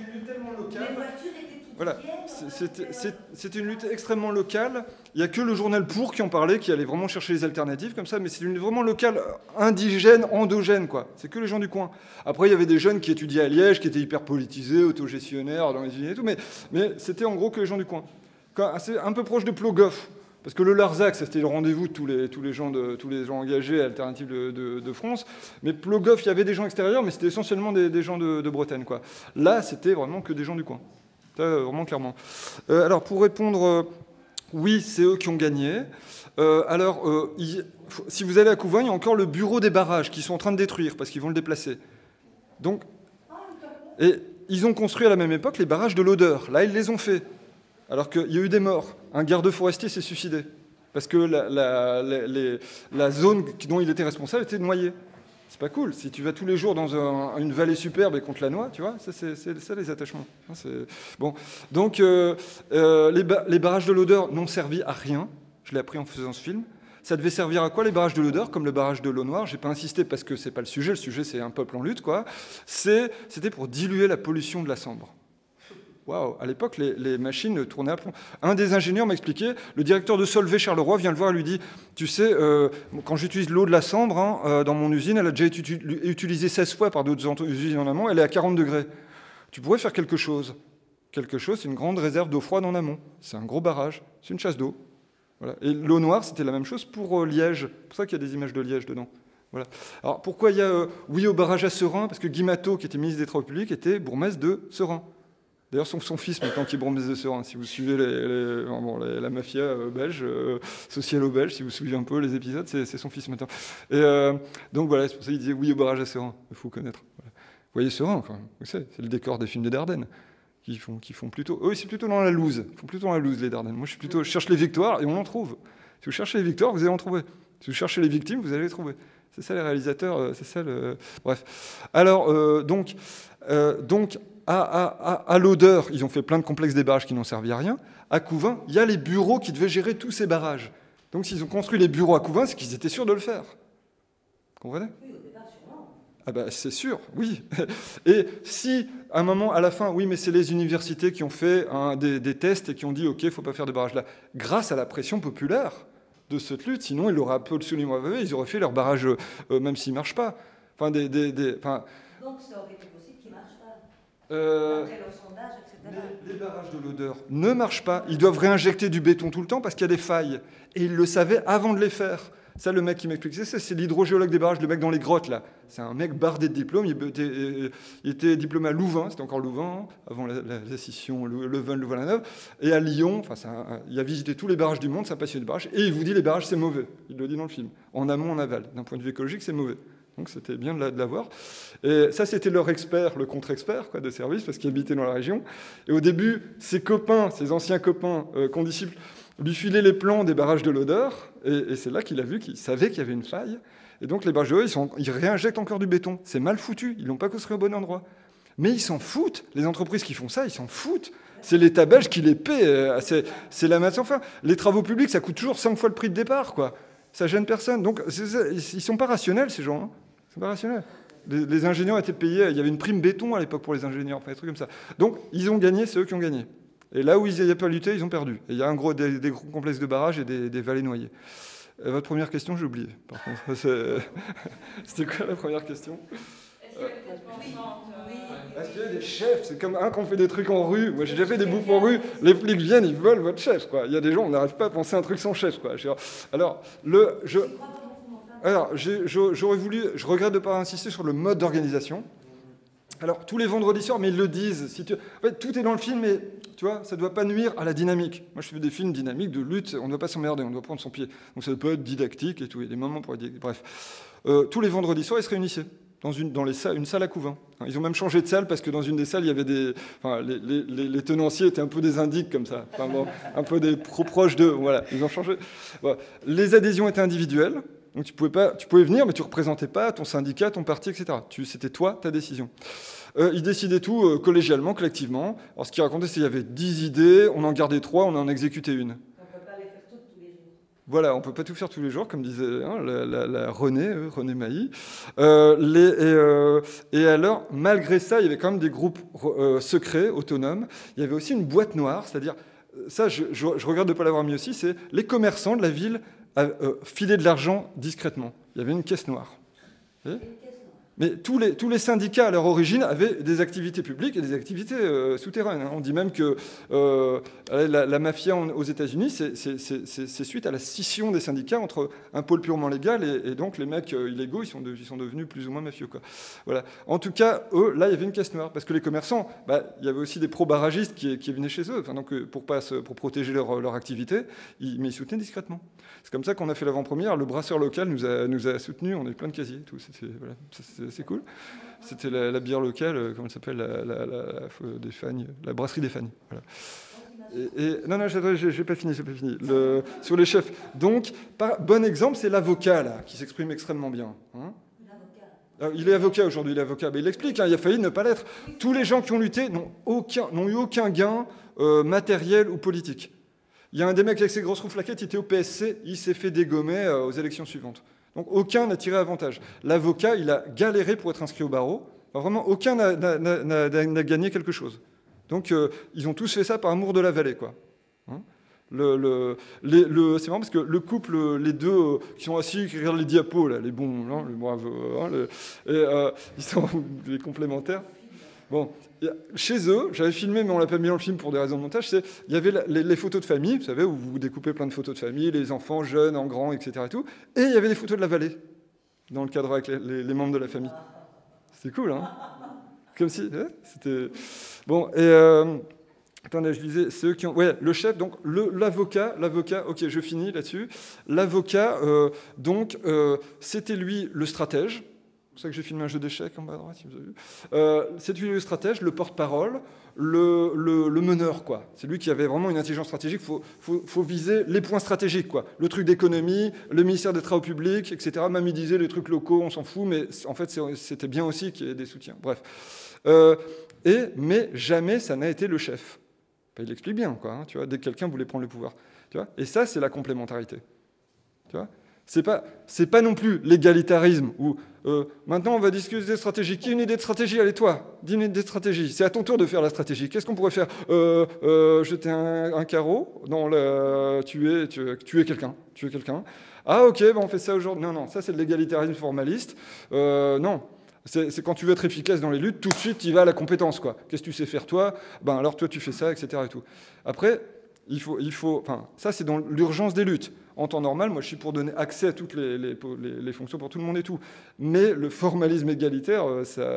Voilà, c'était une lutte extrêmement locale. Il n'y a que le journal Pour qui en parlait, qui allait vraiment chercher les alternatives comme ça, mais c'est une lutte vraiment locale, indigène, endogène, quoi. C'est que les gens du coin. Après, il y avait des jeunes qui étudiaient à Liège, qui étaient hyper politisés, autogestionnaires dans les usines et tout, mais c'était en gros que les gens du coin. C'est un peu proche de Plogoff. Parce que le Larzac, c'était le rendez-vous de tous les gens engagés Alternatives de France. Mais Plogoff, il y avait des gens extérieurs, mais c'était essentiellement des gens de Bretagne, quoi. Là, c'était vraiment que des gens du coin. Ça, vraiment clairement. Alors, pour répondre, oui, c'est eux qui ont gagné. Si vous allez à Couvin, il y a encore le bureau des barrages qu'ils sont en train de détruire, parce qu'ils vont le déplacer. Donc, et ils ont construit à la même époque les barrages de l'Odeur. Là, ils les ont faits. Alors qu'il y a eu des morts. Un garde forestier s'est suicidé. Parce que la zone dont il était responsable était noyée. C'est pas cool. Si tu vas tous les jours dans une vallée superbe et qu'on te la noie, tu vois, c'est ça les attachements. Bon. Donc, les barrages de l'Odeur n'ont servi à rien. Je l'ai appris en faisant ce film. Ça devait servir à quoi, les barrages de l'Odeur, comme le barrage de l'eau noire? J'ai pas insisté parce que c'est pas le sujet, c'est un peuple en lutte, quoi. C'était pour diluer la pollution de la Sambre. Waouh, à l'époque, les machines tournaient à plomb. Un des ingénieurs m'a expliqué, le directeur de Solvay Charleroi vient le voir et lui dit « Tu sais, quand j'utilise l'eau de la Sambre, dans mon usine, elle a déjà été utilisée 16 fois par d'autres usines en amont, elle est à 40 degrés. Tu pourrais faire quelque chose. Quelque chose, c'est une grande réserve d'eau froide en amont. C'est un gros barrage, c'est une chasse d'eau. Voilà. Et l'eau noire, c'était la même chose pour Liège. C'est pour ça qu'il y a des images de Liège dedans. Voilà. Alors, pourquoi il y a oui au barrage à Seraing? Parce que Guy Matteau, qui était ministre des Travaux publics, était bourgmestre de Seraing. D'ailleurs, son fils, maintenant, qui est bourgmestre de Serein, si vous suivez la mafia belge, socialo-belge, si vous suivez un peu les épisodes, c'est son fils maintenant. Et donc voilà, c'est pour ça qu'il disait oui au barrage à Serein, il faut connaître. Voilà. Vous voyez Serein, quand même, vous savez, c'est le décor des films des Dardennes, qui font plutôt... Eux, c'est plutôt dans la loose, ils font plutôt dans la loose, les Dardennes. Moi, je cherche les victoires, et on en trouve. Si vous cherchez les victoires, vous allez en trouver. Si vous cherchez les victimes, vous allez les trouver. C'est ça les réalisateurs, c'est ça le... Bref. Alors, donc à l'Odeur, ils ont fait plein de complexes des barrages qui n'ont servi à rien. À Couvain, il y a les bureaux qui devaient gérer tous ces barrages. Donc s'ils ont construit les bureaux à Couvain, c'est qu'ils étaient sûrs de le faire. Vous comprenez ? Ah bah c'est sûr, oui. Et si, à un moment, à la fin, oui, mais c'est les universités qui ont fait des tests et qui ont dit, OK, il ne faut pas faire de barrage là. Grâce à la pression populaire de cette lutte, sinon ils l'auraient absolument aveuglé, ils auraient fait leur barrage, même s'ils ne marchent pas. Enfin, donc ça aurait été possible qu'ils ne marchent pas. Après leur sondage, etc. Les barrages de l'Odeur ne marchent pas. Ils doivent réinjecter du béton tout le temps parce qu'il y a des failles. Et ils le savaient avant de les faire. Ça, le mec qui m'explique, c'est l'hydrogéologue des barrages, le mec dans les grottes, là. C'est un mec bardé de diplômes. Il était diplômé à Louvain, c'était encore Louvain, avant la scission, Louvain-la-Neuve. Et à Lyon, il a visité tous les barrages du monde, c'est un passionné de barrages. Et il vous dit, les barrages, c'est mauvais. Il le dit dans le film. En amont, en aval. D'un point de vue écologique, c'est mauvais. Donc c'était bien de l'avoir. Et ça, c'était leur expert, le contre-expert de service, parce qu'il habitait dans la région. Et au début, ses anciens copains, condisciples, lui filaient les plans des barrages de l'Odeur. Et c'est là qu'il a vu qu'il savait qu'il y avait une faille. Et donc les barrages de l'Odeur, ils réinjectent encore du béton. C'est mal foutu, ils ne l'ont pas construit au bon endroit. Mais ils s'en foutent. Les entreprises qui font ça, ils s'en foutent. C'est l'État belge qui les paie. C'est la masse sans fin. Les travaux publics, ça coûte toujours 5 fois le prix de départ, quoi. Ça gêne personne. Donc ils ne sont pas rationnels, ces gens. Hein. C'est pas rationnel. Les ingénieurs étaient payés, il y avait une prime béton à l'époque pour les ingénieurs, enfin, des trucs comme ça. Donc, ils ont gagné, c'est eux qui ont gagné. Et là où ils n'avaient pas lutté, ils ont perdu. Et il y a des gros complexes de barrages et des vallées noyées. Votre première question, j'ai oublié, par contre. C'était quoi la première question ? Est-ce qu'il y a des chefs ? C'est comme un qu'on fait des trucs en rue. Moi, j'ai déjà fait des bouffes en rue. Les flics viennent, ils volent votre chef, quoi. Il y a des gens, on n'arrive pas à penser un truc sans chef, quoi. Alors, j'aurais voulu, je regrette de ne pas insister sur le mode d'organisation. Alors, tous les vendredis soirs, mais ils le disent. En fait, tout est dans le film, mais tu vois, ça ne doit pas nuire à la dynamique. Moi, je fais des films dynamiques, de lutte, on ne doit pas s'emmerder, on doit prendre son pied. Donc, ça peut être didactique et tout, il y a des moments pour être didactique. Bref. Tous les vendredis soirs, ils se réunissaient dans une salle à Couvain. Ils ont même changé de salle parce que dans une des salles, il y avait les tenanciers étaient un peu des indiques comme ça, un peu des proches d'eux. Voilà, ils ont changé. Voilà. Les adhésions étaient individuelles. Donc tu pouvais venir, mais tu ne représentais pas ton syndicat, ton parti, etc. C'était toi, ta décision. Ils décidaient tout collégialement, collectivement. Alors ce qu'ils racontaient, c'est qu'il y avait 10 idées, on en gardait 3, on en exécutait une. On ne peut pas les faire toutes tous les jours. Voilà, on ne peut pas tout faire tous les jours, comme disait la René Mailly. Et alors, malgré ça, il y avait quand même des groupes secrets, autonomes. Il y avait aussi une boîte noire, c'est-à-dire, ça je regrette de ne pas l'avoir mis aussi, c'est les commerçants de la ville filer de l'argent discrètement. Il y avait une caisse noire. Mais tous les syndicats, à leur origine, avaient des activités publiques et des activités souterraines. On dit même que la mafia aux États-Unis, c'est suite à la scission des syndicats entre un pôle purement légal et donc les mecs illégaux, ils sont devenus plus ou moins mafieux, quoi. Voilà. En tout cas, eux, là, il y avait une caisse noire. Parce que les commerçants, il y avait aussi des pro-barragistes qui venaient chez eux. Enfin, donc, pour protéger leur activité, mais ils soutenaient discrètement. C'est comme ça qu'on a fait l'avant-première. Le brasseur local nous a soutenus. On a eu plein de casiers. Tout. C'est cool. C'était la bière locale, comment elle s'appelle, des Fagnes, la brasserie des Fagnes. Voilà. Non, j'ai pas fini. Sur les chefs. Donc, bon exemple, c'est l'avocat là, qui s'exprime extrêmement bien. Hein. Il est avocat aujourd'hui, mais il explique, il a failli ne pas l'être. Tous les gens qui ont lutté n'ont eu aucun gain matériel ou politique. Il y a un des mecs avec ses grosses roues flaquettes, il était au PSC, il s'est fait dégommer aux élections suivantes. Donc aucun n'a tiré avantage. L'avocat, il a galéré pour être inscrit au barreau. Enfin, vraiment, aucun n'a gagné quelque chose. Donc ils ont tous fait ça par amour de la vallée, quoi. Hein, c'est marrant parce que le couple, les deux qui sont assis, qui regardent les diapos, là, les bons, hein, les braves, hein, ils sont les complémentaires. Bon, chez eux, j'avais filmé, mais on l'a pas mis dans le film pour des raisons de montage, il y avait les photos de famille, vous savez, où vous découpez plein de photos de famille, les enfants, jeunes, en grand, etc. Et, tout, et il y avait des photos de la vallée, dans le cadre avec les membres de la famille. C'est cool, hein ? Comme si, c'était... Bon, et... attendez, je disais, c'est eux qui ont... Ouais, le chef, donc l'avocat, ok, je finis là-dessus. L'avocat, c'était lui le stratège. C'est pour ça que j'ai filmé un jeu d'échecs en bas à droite, si vous avez vu. C'est lui le stratège, le porte-parole, le meneur, quoi. C'est lui qui avait vraiment une intelligence stratégique. Faut viser les points stratégiques, quoi. Le truc d'économie, le ministère des Travaux publics, etc. Même il disait les trucs locaux, on s'en fout, mais en fait, c'était bien aussi qu'il y ait des soutiens. Bref. Mais jamais ça n'a été le chef. Il l'explique bien, quoi, tu vois, dès que quelqu'un voulait prendre le pouvoir. Tu vois, et ça, c'est la complémentarité. Tu vois, c'est pas non plus l'égalitarisme où maintenant on va discuter des stratégies. Qui a une idée de stratégie? Allez, toi, dis une idée de stratégie. C'est à ton tour de faire la stratégie. Qu'est-ce qu'on pourrait faire? Jeter un carreau, tuer quelqu'un. Ah, ok, on fait ça aujourd'hui. Non, ça c'est de l'égalitarisme formaliste. Non. C'est quand tu veux être efficace dans les luttes, tout de suite, tu y vas à la compétence, quoi. Qu'est-ce que tu sais faire, toi? Alors, toi, tu fais ça, etc. Et tout. Après, ça, c'est dans l'urgence des luttes. En temps normal, moi, je suis pour donner accès à toutes les fonctions pour tout le monde et tout. Mais le formalisme égalitaire,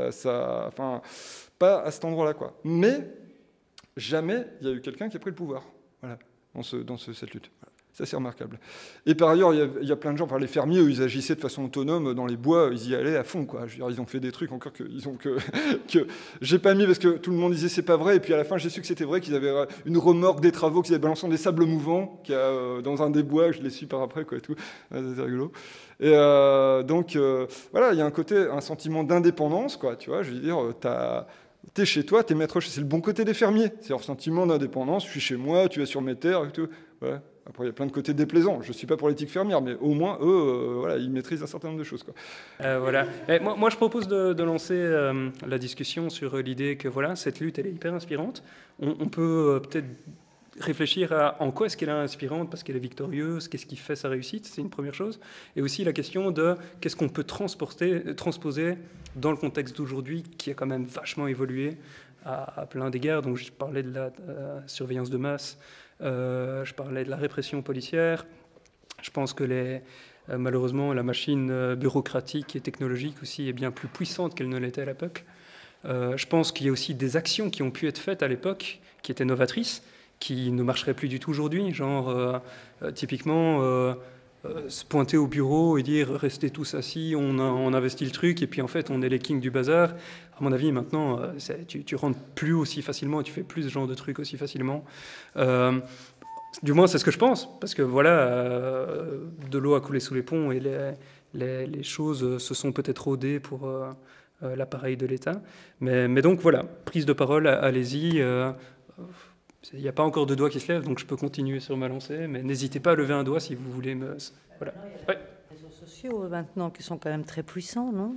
pas à cet endroit-là, quoi. Mais jamais il y a eu quelqu'un qui a pris le pouvoir, voilà, dans cette lutte. Ça, c'est remarquable. Et par ailleurs, il y a plein de gens, les fermiers, eux, ils agissaient de façon autonome dans les bois, ils y allaient à fond, quoi. Je veux dire, ils ont fait des trucs encore que j'ai pas mis parce que tout le monde disait c'est pas vrai, et puis à la fin, j'ai su que c'était vrai, qu'ils avaient une remorque des travaux, qu'ils avaient balancé dans des sables mouvants, dans un des bois, je l'ai su par après, quoi, et tout. C'est rigolo. Et voilà, il y a un sentiment d'indépendance, quoi, tu vois, je veux dire, t'es chez toi, t'es maître, c'est le bon côté des fermiers, c'est leur sentiment d'indépendance, je suis chez moi, tu es sur mes terres, et tout, voilà. Après, il y a plein de côtés déplaisants. Je ne suis pas pour l'éthique fermière, mais au moins, eux, ils maîtrisent un certain nombre de choses, quoi. Voilà. Et moi, je propose de lancer la discussion sur l'idée que voilà, cette lutte, elle est hyper inspirante. On peut peut-être réfléchir à en quoi est-ce qu'elle est inspirante, parce qu'elle est victorieuse, qu'est-ce qui fait sa réussite, c'est une première chose. Et aussi la question de qu'est-ce qu'on peut transposer dans le contexte d'aujourd'hui, qui a quand même vachement évolué à plein d'égards. Donc, je parlais de la surveillance de masse. Je parlais de la répression policière. Je pense que malheureusement, la machine bureaucratique et technologique aussi est bien plus puissante qu'elle ne l'était à l'époque. Je pense qu'il y a aussi des actions qui ont pu être faites à l'époque, qui étaient novatrices, qui ne marcheraient plus du tout aujourd'hui. Genre, typiquement, se pointer au bureau et dire « restez tous assis, on investit le truc, et puis en fait, on est les kings du bazar ». À mon avis, maintenant, tu rentres plus aussi facilement, tu fais plus ce genre de trucs aussi facilement. Du moins, c'est ce que je pense, parce que voilà, de l'eau a coulé sous les ponts et les choses se sont peut-être rodées pour l'appareil de l'État. Mais donc voilà, prise de parole, allez-y. Il n'y a pas encore de doigt qui se lève, donc je peux continuer sur ma lancée, mais n'hésitez pas à lever un doigt si vous voulez me... Voilà. Il y a les réseaux sociaux maintenant qui sont quand même très puissants, non?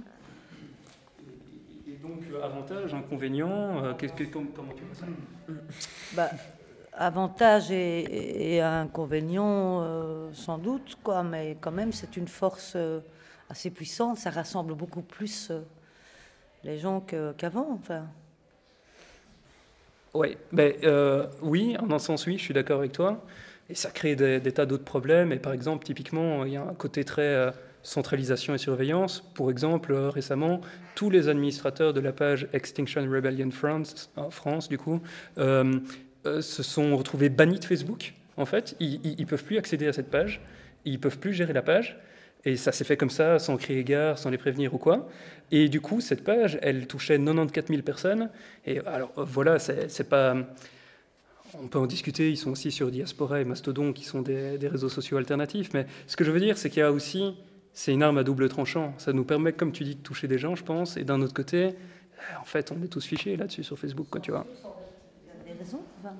Et donc, avantage, inconvénient, comment tu vois ça? Avantage et inconvénient, sans doute, quoi, mais quand même, c'est une force assez puissante. Ça rassemble beaucoup plus les gens qu'avant, enfin. Oui, oui, en un sens, oui, je suis d'accord avec toi. Et ça crée des tas d'autres problèmes. Et par exemple, typiquement, il y a un côté très centralisation et surveillance. Pour exemple, récemment, tous les administrateurs de la page Extinction Rebellion France, en France, du coup, se sont retrouvés bannis de Facebook. En fait, ils ne peuvent plus accéder à cette page. Ils ne peuvent plus gérer la page. Et ça s'est fait comme ça, sans crier gare, sans les prévenir ou quoi. Et du coup, cette page, elle touchait 94 000 personnes. Et alors, voilà, c'est pas... On peut en discuter, ils sont aussi sur Diaspora et Mastodon, qui sont des réseaux sociaux alternatifs. Mais ce que je veux dire, c'est qu'il y a aussi... C'est une arme à double tranchant. Ça nous permet, comme tu dis, de toucher des gens, je pense. Et d'un autre côté, en fait, on est tous fichés là-dessus sur Facebook, quoi, tu vois. Il y a des raisons, enfin.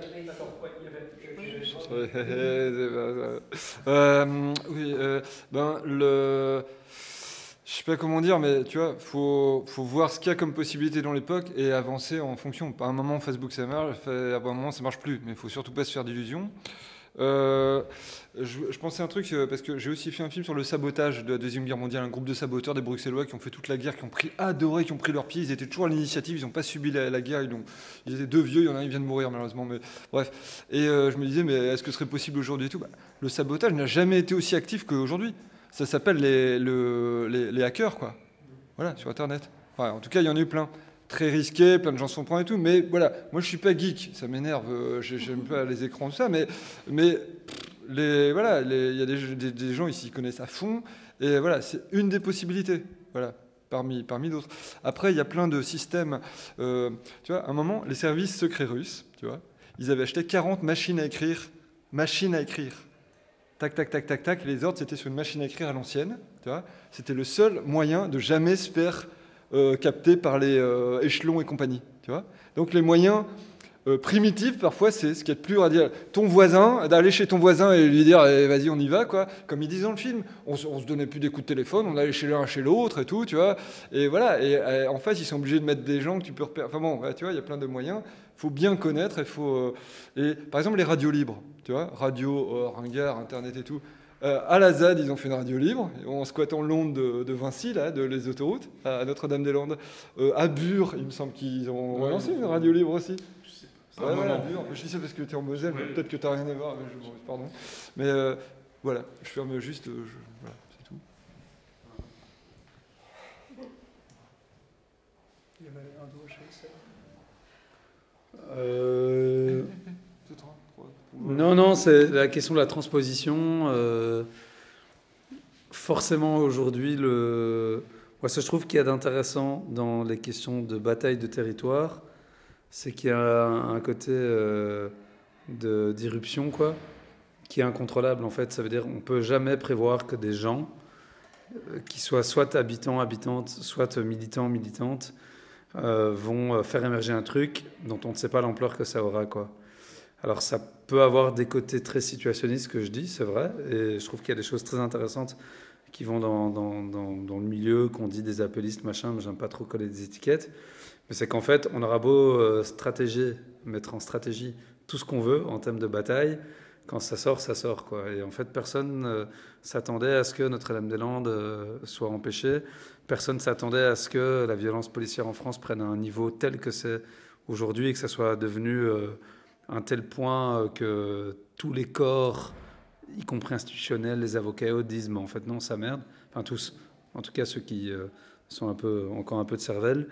Je sais pas comment dire, mais tu vois, faut voir ce qu'il y a comme possibilité dans l'époque et avancer en fonction. À un moment, Facebook ça marche, à un moment ça marche plus, mais il faut surtout pas se faire d'illusions. Je pensais à un truc, parce que j'ai aussi fait un film sur le sabotage de la Deuxième Guerre mondiale, un groupe de saboteurs des Bruxellois qui ont fait toute la guerre, qui ont adoré, qui ont pris leur pied, ils étaient toujours à l'initiative, ils n'ont pas subi la guerre, ils étaient deux vieux, il y en a un qui vient de mourir malheureusement, mais bref. Et je me disais, mais est-ce que ce serait possible aujourd'hui et tout ? Le sabotage n'a jamais été aussi actif qu'aujourd'hui. Ça s'appelle les hackers, quoi. Voilà, sur Internet. Enfin, en tout cas, il y en a eu plein. très risqué, plein de gens s'en prennent et tout. Mais voilà, moi je suis pas geek, ça m'énerve, j'aime pas les écrans, tout ça. Mais il y a des gens ici qui connaissent à fond. Et voilà, c'est une des possibilités. Voilà. Parmi d'autres. Après, il y a plein de systèmes. Tu vois, à un moment, les services secrets russes, tu vois, ils avaient acheté 40 machines à écrire. Tac, tac, tac, tac, tac. Les ordres, c'était sur une machine à écrire à l'ancienne. Tu vois, c'était le seul moyen de jamais se faire capter par les échelons et compagnie. Tu vois. Donc, les moyens primitifs, parfois, c'est ce qu'il y a de plus dur à dire. Ton voisin, d'aller chez ton voisin et lui dire vas-y, on y va, quoi. Comme ils disent dans le film, on se donnait plus des coups de téléphone, on allait chez l'un, chez l'autre et tout, tu vois. Et voilà, et en face, ils sont obligés de mettre des gens que tu peux repérer. Enfin bon, tu vois, il y a plein de moyens. Il faut bien connaître, et par exemple, les radios libres, tu vois, radio, ringard, Internet et tout. À la ZAD, ils ont fait une radio libre, en squattant l'onde de Vinci, là, de les autoroutes, à Notre-Dame-des-Landes. À Bure, il me semble qu'ils ont lancé une radio libre aussi. Ouais, voilà, Bure. Je dis ça parce que tu es en Moselle, peut-être que tu n'as rien à voir, pardon. Mais voilà, je ferme juste, voilà, c'est tout. Il y avait un doigt chez ça. Non, c'est la question de la transposition. Forcément, aujourd'hui, moi, ce que je trouve qu'il y a d'intéressant dans les questions de bataille de territoire, c'est qu'il y a un côté d'irruption, quoi, qui est incontrôlable, en fait. Ça veut dire qu'on ne peut jamais prévoir que des gens, qui soient soit habitants, habitantes, soit militants, militantes, vont faire émerger un truc dont on ne sait pas l'ampleur que ça aura, quoi. Alors ça peut avoir des côtés très situationnistes, que je dis, c'est vrai, et je trouve qu'il y a des choses très intéressantes qui vont dans le milieu, qu'on dit des appelistes, machin, mais j'aime pas trop coller des étiquettes. Mais c'est qu'en fait, on aura beau mettre en stratégie tout ce qu'on veut en termes de bataille, quand ça sort, quoi. Et en fait, personne s'attendait à ce que Notre-Dame-des-Landes soit empêchée. Personne s'attendait à ce que la violence policière en France prenne un niveau tel que c'est aujourd'hui et que ça soit devenu un tel point que tous les corps, y compris institutionnels, les avocats et autres, disent mais en fait non, ça merde. Enfin tous, en tout cas ceux qui sont encore un peu de cervelle.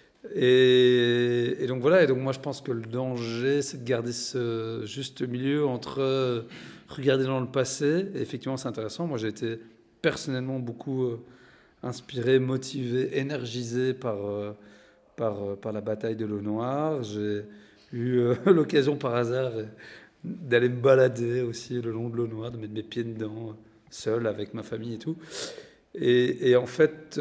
Et donc voilà, et donc moi je pense que le danger, c'est de garder ce juste milieu entre regarder dans le passé, et effectivement c'est intéressant. Moi j'ai été personnellement beaucoup inspiré, motivé, énergisé par la bataille de l'eau noire. J'ai eu l'occasion par hasard d'aller me balader aussi le long de l'eau noire, de mettre mes pieds dedans, seul avec ma famille et tout. Et en fait,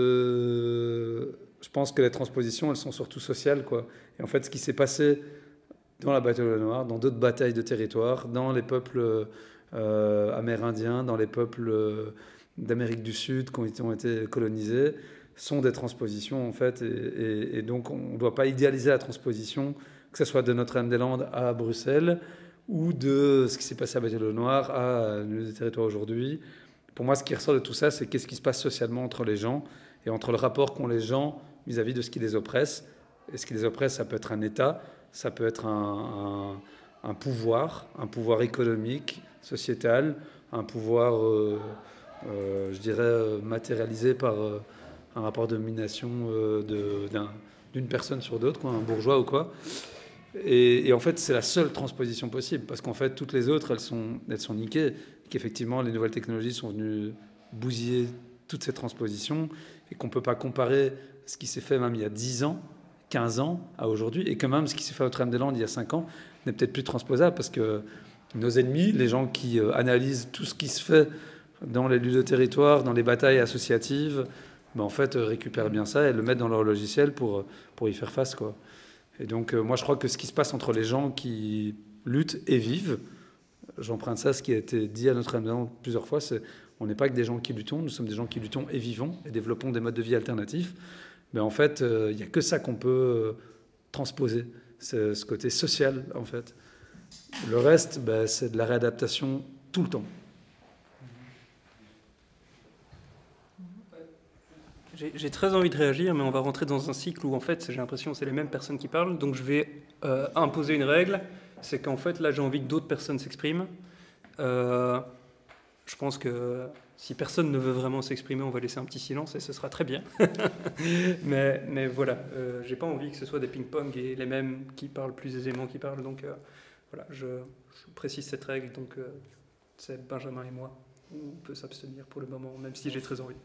je pense que les transpositions, elles sont surtout sociales, quoi. Et en fait, ce qui s'est passé dans la bataille de l'eau noire, dans d'autres batailles de territoire, dans les peuples amérindiens, dans les peuples d'Amérique du Sud qui ont été colonisés, sont des transpositions, en fait. Et donc, on ne doit pas idéaliser la transposition, que ce soit de Notre-Dame-des-Landes à Bruxelles ou de ce qui s'est passé à la bataille de l'eau noire à nos territoires aujourd'hui. Pour moi, ce qui ressort de tout ça, c'est qu'est-ce qui se passe socialement entre les gens et entre le rapport qu'ont les gens vis-à-vis de ce qui les oppresse. Et ce qui les oppresse, ça peut être un État, ça peut être un pouvoir économique, sociétal, un pouvoir, je dirais, matérialisé par un rapport de domination d'une personne sur d'autres, quoi, un bourgeois ou quoi. Et en fait, c'est la seule transposition possible, parce qu'en fait, toutes les autres, elles sont niquées, qu'effectivement, les nouvelles technologies sont venues bousiller toutes ces transpositions, et qu'on ne peut pas comparer ce qui s'est fait même il y a 10 ans, 15 ans à aujourd'hui, et que même ce qui s'est fait à Notre-Dame-des-Landes il y a 5 ans n'est peut-être plus transposable, parce que nos ennemis, les gens qui analysent tout ce qui se fait dans les luttes de territoire, dans les batailles associatives, ben en fait, récupèrent bien ça et le mettent dans leur logiciel pour y faire face, quoi. Et donc, moi, je crois que ce qui se passe entre les gens qui luttent et vivent, j'emprunte ça, ce qui a été dit à Notre-Dame plusieurs fois, c'est on n'est pas que des gens qui luttons, nous sommes des gens qui luttons et vivons et développons des modes de vie alternatifs. Mais en fait, il n'y a que ça qu'on peut transposer, c'est ce côté social, en fait. Le reste, ben, c'est de la réadaptation tout le temps. J'ai très envie de réagir, mais on va rentrer dans un cycle où, en fait, j'ai l'impression que c'est les mêmes personnes qui parlent. Donc, je vais imposer une règle. C'est qu'en fait, là, j'ai envie que d'autres personnes s'expriment. Je pense que Si personne ne veut vraiment s'exprimer, on va laisser un petit silence et ce sera très bien. mais voilà, j'ai pas envie que ce soit des ping-pong et les mêmes qui parlent plus aisément qui parlent. Donc voilà, je précise cette règle. Donc c'est Benjamin et moi. On peut s'abstenir pour le moment, même si j'ai très envie.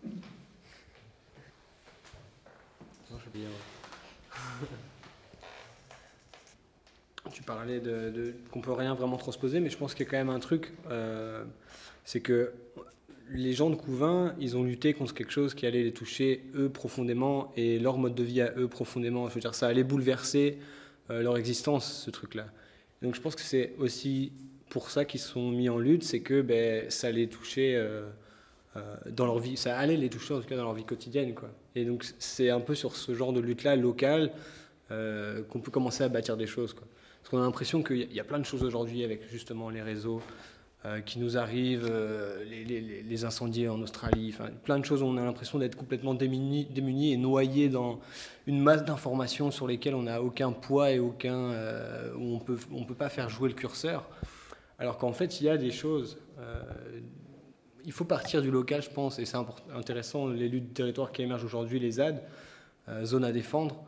Tu parlais qu'on peut rien vraiment transposer, mais je pense qu'il y a quand même un truc, c'est que les gens de Couvain, ils ont lutté contre quelque chose qui allait les toucher eux profondément et leur mode de vie à eux profondément. Je veux dire, ça allait bouleverser leur existence, ce truc-là. Donc je pense que c'est aussi pour ça qu'ils se sont mis en lutte, c'est que ça les touchait dans leur vie, ça allait les toucher en tout cas dans leur vie quotidienne, quoi. Et donc c'est un peu sur ce genre de lutte-là locale qu'on peut commencer à bâtir des choses, quoi. Parce qu'on a l'impression qu'il y a plein de choses aujourd'hui avec justement les réseaux qui nous arrivent, les incendies en Australie, enfin plein de choses où on a l'impression d'être complètement démunis et noyés dans une masse d'informations sur lesquelles on n'a aucun poids et où on peut pas faire jouer le curseur. Alors qu'en fait, il y a des choses. Il faut partir du local, je pense, et c'est intéressant, les luttes de territoire qui émergent aujourd'hui, les ZAD, zones à défendre,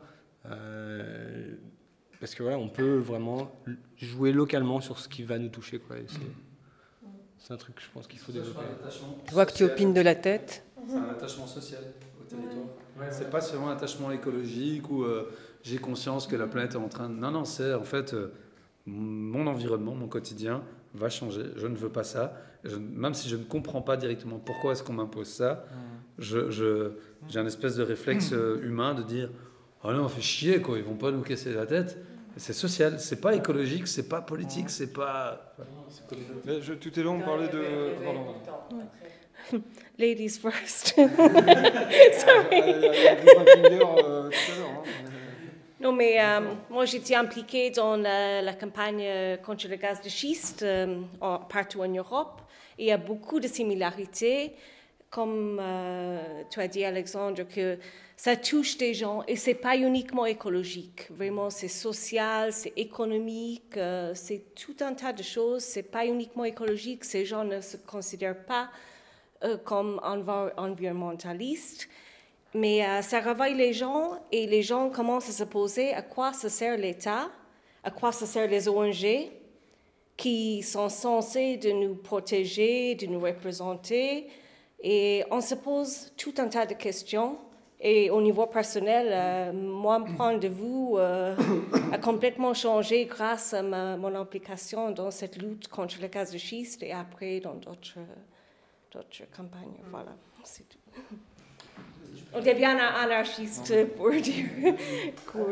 parce que voilà, on peut vraiment jouer localement sur ce qui va nous toucher, quoi. C'est un truc que je pense qu'il faut développer. Je vois que tu opines de la tête. C'est un attachement social au territoire. C'est pas seulement un attachement écologique où j'ai conscience que la planète est en train de... Non, c'est en fait mon environnement, mon quotidien va changer. Je ne veux pas ça. Même si je ne comprends pas directement pourquoi est-ce qu'on m'impose ça, j'ai un espèce de réflexe humain de dire « Oh non, on fait chier, quoi, ils vont pas nous casser la tête ». C'est social, c'est pas écologique, c'est pas politique, c'est pas... Tout à l'heure, on parlait de... Pardon. Ladies first. Non, mais moi, j'étais impliquée dans la campagne contre le gaz de schiste partout en Europe. Et il y a beaucoup de similarités. Comme tu as dit, Alexandre, que ça touche des gens et ce n'est pas uniquement écologique. Vraiment, c'est social, c'est économique, c'est tout un tas de choses. Ce n'est pas uniquement écologique. Ces gens ne se considèrent pas comme environnementalistes. Mais ça réveille les gens et les gens commencent à se poser à quoi ça sert l'État, à quoi ça sert les ONG qui sont censés de nous protéger, de nous représenter. Et on se pose tout un tas de questions. Et au niveau personnel, moi, mon point de vue a complètement changé grâce à mon implication dans cette lutte contre le gaz de schiste et après dans d'autres campagnes. Voilà, c'est tout. On devient anarchiste pour dire court.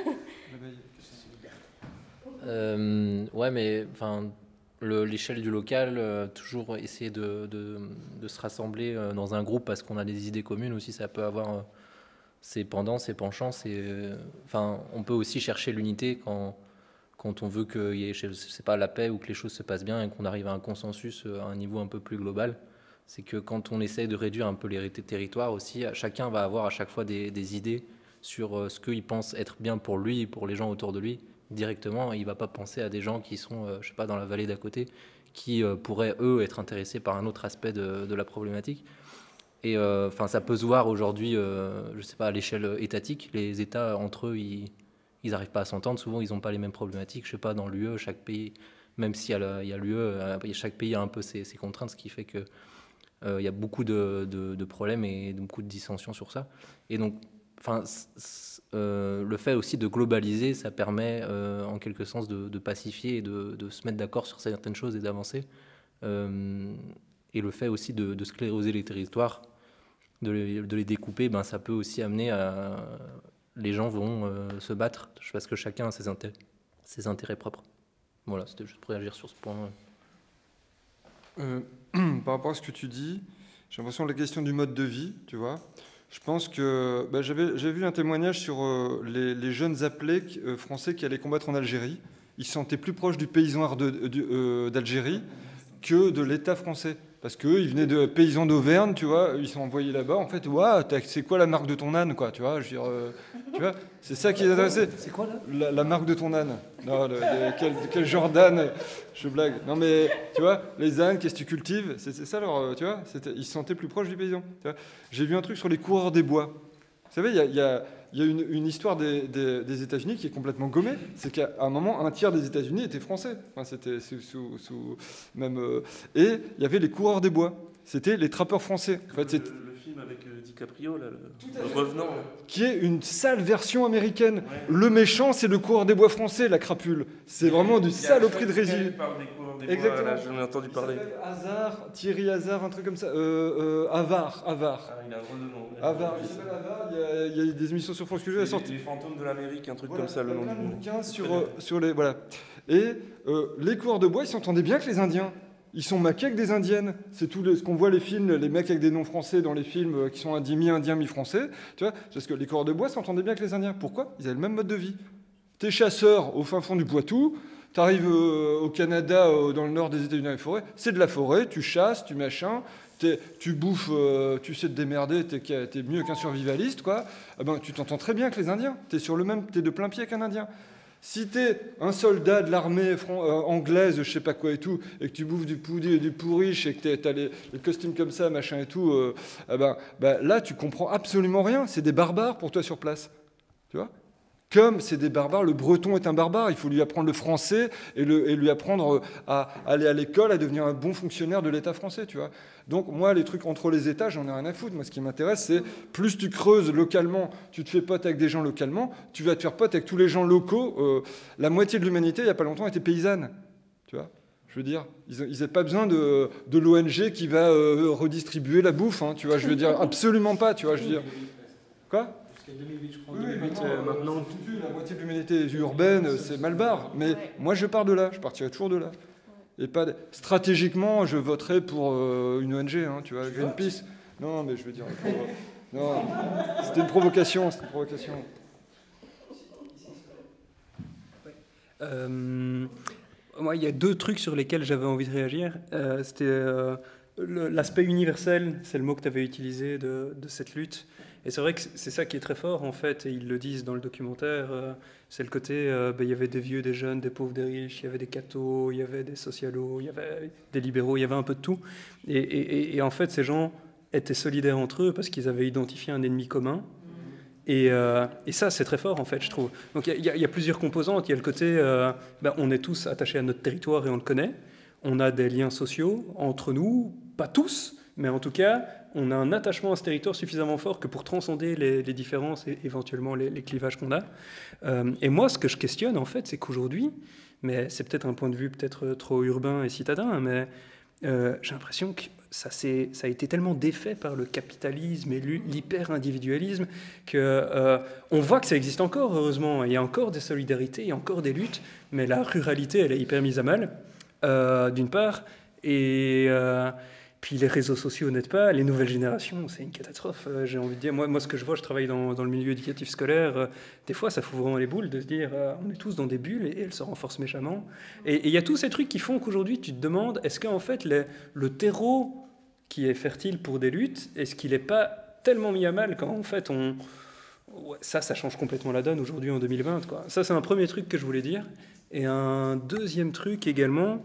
Ouais, mais enfin, l'échelle du local, toujours essayer de se rassembler dans un groupe parce qu'on a des idées communes aussi, ça peut avoir ses pendants, ses penchants. Enfin, on peut aussi chercher l'unité quand on veut qu'il y ait, je sais pas, la paix ou que les choses se passent bien et qu'on arrive à un consensus à un niveau un peu plus global. C'est que quand on essaye de réduire un peu les territoires aussi, chacun va avoir à chaque fois des idées sur ce qu'il pense être bien pour lui et pour les gens autour de lui. Directement, il ne va pas penser à des gens qui sont, je sais pas, dans la vallée d'à côté, qui pourraient, eux, être intéressés par un autre aspect de la problématique. Et enfin, ça peut se voir aujourd'hui, je sais pas, à l'échelle étatique. Les États, entre eux, ils n'arrivent pas à s'entendre. Souvent, ils n'ont pas les mêmes problématiques. Je sais pas, dans l'UE, chaque pays, même s'il y a l'UE, chaque pays a un peu ses contraintes, ce qui fait que il y a beaucoup de problèmes et beaucoup de dissensions sur ça. Et donc, enfin, le fait aussi de globaliser, ça permet en quelque sens de pacifier et de se mettre d'accord sur certaines choses et d'avancer. Et le fait aussi de scléroser les territoires, de les découper, ben, ça peut aussi amener à... Les gens vont se battre parce que chacun a ses intérêts propres. Voilà, c'était juste pour réagir sur ce point. Par rapport à ce que tu dis, j'ai l'impression que la question du mode de vie, tu vois, je pense que j'avais vu un témoignage sur les jeunes appelés français qui allaient combattre en Algérie. Ils se sentaient plus proches du paysan d'Algérie que de l'État français. Parce qu'eux, ils venaient de paysans d'Auvergne, tu vois, ils sont envoyés là-bas. En fait, c'est quoi la marque de ton âne, quoi, tu vois, je veux dire, Tu vois, c'est ça qui les intéressait. C'est quoi là la marque de ton âne. Non, quel genre d'âne? Je blague. Non mais, tu vois, les ânes, qu'est-ce que tu cultives? C'est ça leur... Tu vois, ils se sentaient plus proches du paysan. J'ai vu un truc sur les coureurs des bois. Vous savez, il y a une histoire des États-Unis qui est complètement gommée. C'est qu'à un moment, un tiers des États-Unis étaient français. Enfin, c'était même... et il y avait les coureurs des bois. C'était les trappeurs français. En fait, le film avec DiCaprio, là, le revenant. Là. Qui est une sale version américaine. Ouais. Le méchant, c'est le coureur des bois français, la crapule. C'est vraiment du saloperie de résine. Exactement. Voilà, j'en ai entendu parler. Thierry Hazard, un truc comme ça. Avar. Ah, il a un drôle de nom. Avar, il s'appelle Avar. Il y a des émissions sur France Culture. Les fantômes de l'Amérique, un truc comme ça, le nom du bouquin sur les... Voilà. Et les coureurs de bois, ils s'entendaient bien avec les Indiens. Ils sont maqués avec des indiennes. C'est tout ce qu'on voit les films, les mecs avec des noms français dans les films qui sont mi-indiens, mi-français. Tu vois, parce que les coureurs de bois s'entendaient bien avec les Indiens. Pourquoi? Ils avaient le même mode de vie. T'es chasseur au fin fond du Poitou, t'arrives au Canada, dans le nord des États-Unis, dans les forêts. C'est de la forêt, tu chasses, tu machin, tu bouffes, tu sais te démerder, t'es mieux qu'un survivaliste, quoi. Eh ben, tu t'entends très bien avec les Indiens. T'es de plein pied avec un Indien. Si t'es un soldat de l'armée anglaise, je sais pas quoi et tout, et que tu bouffes du pourriche et que t'as les costumes comme ça, machin et tout, là, tu comprends absolument rien. C'est des barbares pour toi sur place. Tu vois ? Comme c'est des barbares, le breton est un barbare. Il faut lui apprendre le français et lui apprendre à aller à l'école, à devenir un bon fonctionnaire de l'État français, tu vois. Donc moi, les trucs entre les États, j'en ai rien à foutre. Moi, ce qui m'intéresse, c'est plus tu creuses localement, tu te fais pote avec des gens localement, tu vas te faire pote avec tous les gens locaux. La moitié de l'humanité, il n'y a pas longtemps, était paysanne, tu vois. Je veux dire, ils n'avaient pas besoin de l'ONG qui va redistribuer la bouffe, hein, tu vois. Je veux dire, absolument pas, tu vois. Je veux dire, quoi ? 2008, je crois. Oui, 2008, maintenant. La moitié de l'humanité urbaine, c'est mal barre. Mais moi, je pars de là. Je partirai toujours de là. Et pas stratégiquement, je voterai pour une ONG, hein, tu vois, Greenpeace. Non, mais je veux dire. Non, c'était une provocation. Moi, il y a deux trucs sur lesquels j'avais envie de réagir. C'était l'aspect universel, c'est le mot que tu avais utilisé de cette lutte. Et c'est vrai que c'est ça qui est très fort, en fait, et ils le disent dans le documentaire, c'est le côté, il y avait des vieux, des jeunes, des pauvres, des riches, il y avait des cathos, il y avait des socialos, il y avait des libéraux, il y avait un peu de tout. Et en fait, ces gens étaient solidaires entre eux parce qu'ils avaient identifié un ennemi commun. Et ça, c'est très fort, en fait, je trouve. Donc il y a plusieurs composantes. Il y a le côté, on est tous attachés à notre territoire et on le connaît. On a des liens sociaux entre nous, pas tous, mais en tout cas, on a un attachement à ce territoire suffisamment fort que pour transcender les différences et éventuellement les clivages qu'on a. Et moi, ce que je questionne, en fait, c'est qu'aujourd'hui, mais c'est peut-être un point de vue peut-être trop urbain et citadin, mais j'ai l'impression que ça a été tellement défait par le capitalisme et l'hyper-individualisme qu'on voit que ça existe encore, heureusement. Il y a encore des solidarités, il y a encore des luttes, mais la ruralité, elle est hyper mise à mal, d'une part, et... Puis les réseaux sociaux n'aident pas, les nouvelles générations, c'est une catastrophe, j'ai envie de dire. Moi, ce que je vois, je travaille dans le milieu éducatif scolaire, des fois, ça fout vraiment les boules de se dire, on est tous dans des bulles et elles se renforcent méchamment. Et il y a tous ces trucs qui font qu'aujourd'hui, tu te demandes, est-ce qu'en fait, le terreau qui est fertile pour des luttes, est-ce qu'il n'est pas tellement mis à mal quand, en fait, ça change complètement la donne aujourd'hui en 2020, quoi. Ça, c'est un premier truc que je voulais dire. Et un deuxième truc également...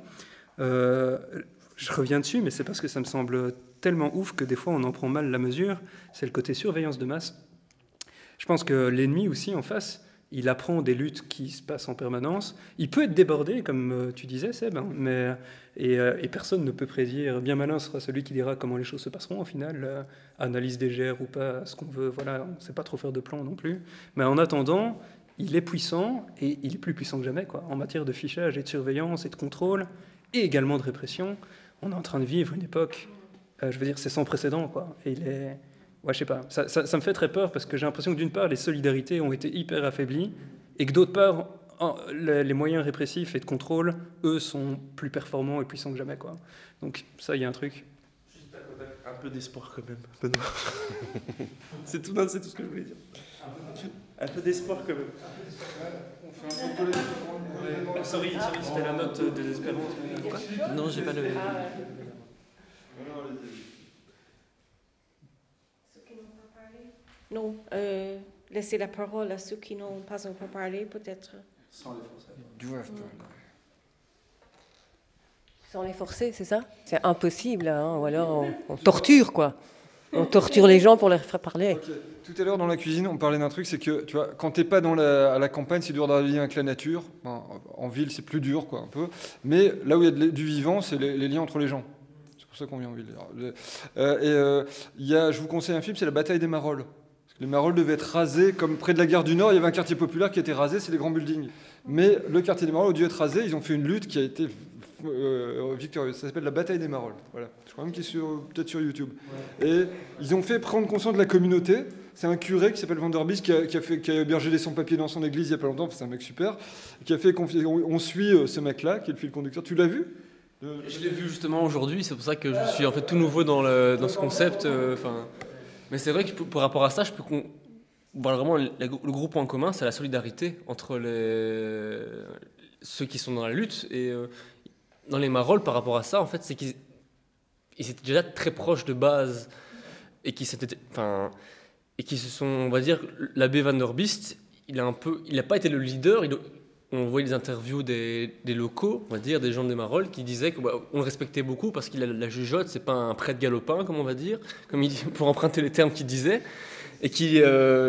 je reviens dessus, mais c'est parce que ça me semble tellement ouf que des fois on en prend mal la mesure, c'est le côté surveillance de masse. Je pense que l'ennemi aussi en face, il apprend des luttes qui se passent en permanence. Il peut être débordé, comme tu disais, Seb, hein, et personne ne peut prédire. Bien malin sera celui qui dira comment les choses se passeront au final. Analyse légère ou pas, ce qu'on veut, voilà, on ne sait pas trop faire de plan non plus. Mais en attendant, il est puissant, et il est plus puissant que jamais, quoi, en matière de fichage et de surveillance et de contrôle, et également de répression. On est en train de vivre une époque, je veux dire, c'est sans précédent, quoi. Et je sais pas, ça me fait très peur parce que j'ai l'impression que d'une part, les solidarités ont été hyper affaiblies et que d'autre part, les moyens répressifs et de contrôle, eux, sont plus performants et puissants que jamais, quoi. Donc ça, il y a un truc. Un peu d'espoir quand même, Benoît. c'est tout ce que je voulais dire. Un peu d'espoir quand même. On fait un peu de Sorry, c'était la note désespérante. Non, j'ai pas levé. Non, laisser la parole à ceux qui n'ont pas encore parlé, peut-être. Sans les forcer. Sans les forcer, c'est ça? C'est impossible, hein, ou alors on torture, quoi. On torture les gens pour les faire parler. Okay. Tout à l'heure, dans la cuisine, on parlait d'un truc, c'est que, tu vois, quand t'es pas à la campagne, c'est dur d'arriver avec la nature. Enfin, en ville, c'est plus dur, quoi, un peu. Mais là où il y a du vivant, c'est les liens entre les gens. C'est pour ça qu'on vient en ville. Je vous conseille un film, c'est La bataille des Marolles. Les Marolles devaient être rasés, comme près de la gare du Nord, il y avait un quartier populaire qui était rasé, c'est les grands buildings. Mais le quartier des Marolles a dû être rasé, ils ont fait une lutte qui a été victorieuse. Ça s'appelle La bataille des Marolles. Voilà. Je crois même qu'il est peut-être sur YouTube. Ouais. Et ils ont fait prendre conscience de la communauté. C'est un curé qui s'appelle Vanderbilt qui a hébergé des sans-papiers dans son église il n'y a pas longtemps, c'est un mec super, qui a fait on suit ce mec-là, qui est le fil conducteur. Tu l'as vu? Je l'ai vu justement aujourd'hui, c'est pour ça que je suis en fait tout nouveau dans ce concept. Mais c'est vrai que par rapport à ça, je peux voir vraiment le gros point commun, c'est la solidarité entre ceux qui sont dans la lutte. Et dans les Marolles, par rapport à ça, en fait, c'est qu'ils étaient déjà très proches de base et qui se sont, on va dire, l'abbé Vanderbilt, il n'a pas été le leader. On voyait des interviews des locaux, on va dire, des gens des Marolles, qui disaient qu'on le respectait beaucoup parce qu'il a la jugeote, c'est pas un prêtre galopin, comme on va dire, pour emprunter les termes qu'il disait, et qui,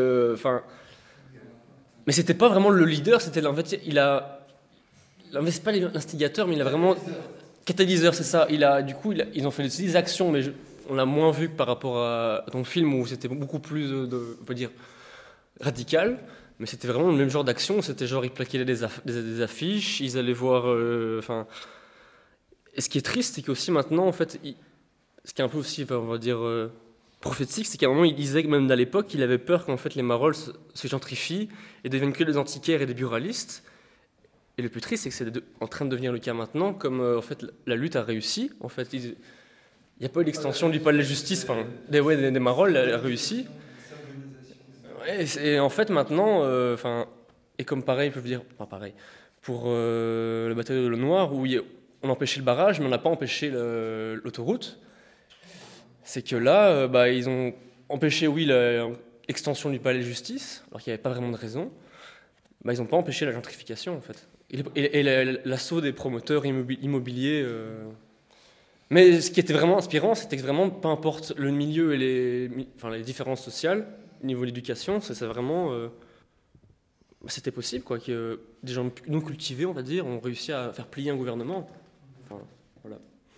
mais c'était pas vraiment le leader, c'était en fait, c'est pas l'instigateur, mais il a vraiment catalyseur, c'est ça. Ils ont fait des actions, mais on l'a moins vu que par rapport à ton film où c'était beaucoup plus, on peut dire, radical. Mais c'était vraiment le même genre d'action, c'était genre ils plaquaient des affiches, ils allaient voir... Et ce qui est triste, c'est qu'aussi maintenant, en fait, ce qui est un peu aussi, on va dire, prophétique, c'est qu'à un moment, il disait que même à l'époque, il avait peur qu'en fait les Marolles se gentrifient et deviennent que des antiquaires et des buralistes. Et le plus triste, c'est que c'est en train de devenir le cas maintenant, comme en fait la lutte a réussi. En fait, il n'y a pas eu l'extension du palais de justice, des Marolles a réussi. Et en fait, maintenant, et comme pareil, ils peuvent dire, pas pareil, pour le bateau de l'eau Noire, où on a empêché le barrage, mais on n'a pas empêché l'autoroute, c'est que là, ils ont empêché, oui, l'extension du palais de justice, alors qu'il n'y avait pas vraiment de raison. Ils n'ont pas empêché la gentrification, en fait. Et l'assaut des promoteurs immobiliers. Mais ce qui était vraiment inspirant, c'était que vraiment, peu importe le milieu et les différences sociales, au niveau de l'éducation, c'est vraiment... c'était possible, quoi, que des gens non cultivés, on va dire, ont réussi à faire plier un gouvernement. Voilà.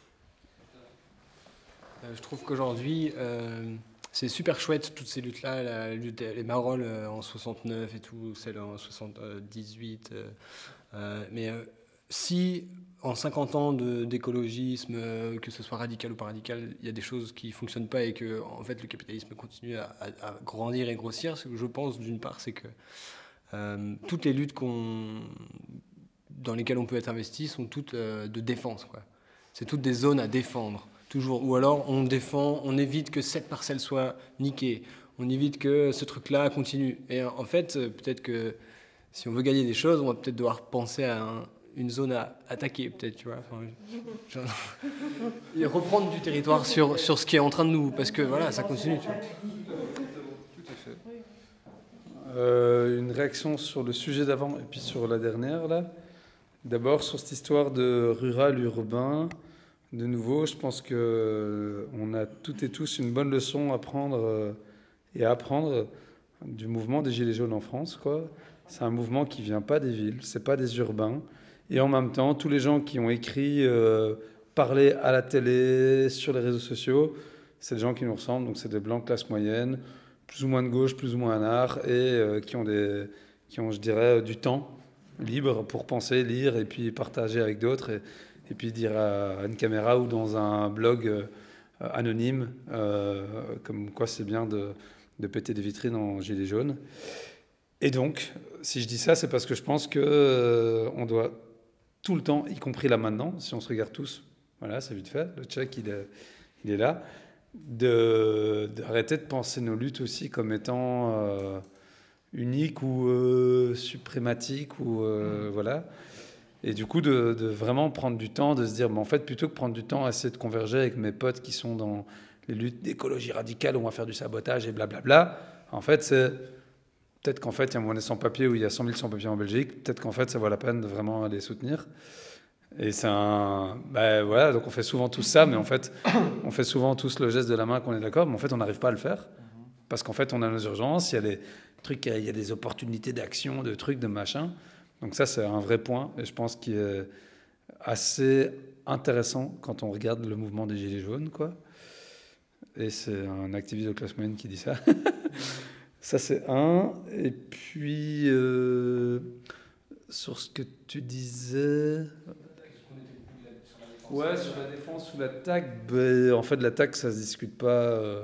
Je trouve qu'aujourd'hui, c'est super chouette, toutes ces luttes-là, la lutte des Marolles en 69 et tout, celle en 78. Mais si en 50 ans d'écologisme, que ce soit radical ou pas radical, il y a des choses qui ne fonctionnent pas et que en fait, le capitalisme continue à grandir et grossir, ce que je pense, d'une part, c'est que toutes les luttes dans lesquelles on peut être investi sont toutes de défense, quoi. C'est toutes des zones à défendre, toujours. Ou alors on évite que cette parcelle soit niquée, on évite que ce truc-là continue. Et en fait, peut-être que si on veut gagner des choses, on va peut-être devoir penser à une zone à attaquer, peut-être, tu vois. Et reprendre du territoire sur ce qui est en train de nous, parce que voilà, ça continue, tu vois. Tout à fait. Une réaction sur le sujet d'avant et puis sur la dernière, là. D'abord, sur cette histoire de rural-urbain, de nouveau, je pense qu'on a toutes et tous une bonne leçon à prendre et à apprendre du mouvement des Gilets jaunes en France, quoi. C'est un mouvement qui ne vient pas des villes, ce n'est pas des urbains. Et en même temps, tous les gens qui ont écrit, parlé à la télé, sur les réseaux sociaux, c'est des gens qui nous ressemblent, donc c'est des blancs de classe moyenne, plus ou moins de gauche, plus ou moins art, et qui ont, je dirais, du temps libre pour penser, lire et puis partager avec d'autres, et puis dire à une caméra ou dans un blog anonyme, comme quoi c'est bien de péter des vitrines en gilet jaune. Et donc, si je dis ça, c'est parce que je pense qu'on doit tout le temps, y compris là maintenant, si on se regarde tous, voilà, c'est vite fait, le check, il est là, d'arrêter de penser nos luttes aussi comme étant uniques ou suprématiques, ou voilà. Et du coup, de vraiment prendre du temps, de se dire, en fait, plutôt que prendre du temps à essayer de converger avec mes potes qui sont dans les luttes d'écologie radicale, où on va faire du sabotage et blablabla, en fait, c'est peut-être qu'en fait, il y a un monnaie sans papier où il y a 100 000 sans-papiers en Belgique. Peut-être qu'en fait, ça vaut la peine de vraiment les soutenir. Et c'est voilà, donc on fait souvent tous ça, mais en fait, on fait souvent tous le geste de la main qu'on est d'accord, mais en fait, on n'arrive pas à le faire. Parce qu'en fait, on a nos urgences, il y a des trucs, il y a des opportunités d'action, de trucs, de machin. Donc ça, c'est un vrai point, et je pense qu'il est assez intéressant quand on regarde le mouvement des Gilets jaunes, quoi. Et c'est un activiste de classe moyenne qui dit ça. Ça, c'est un. Et puis, sur ce que tu disais... Ouais, sur la défense ou l'attaque, en fait, l'attaque, ça se discute pas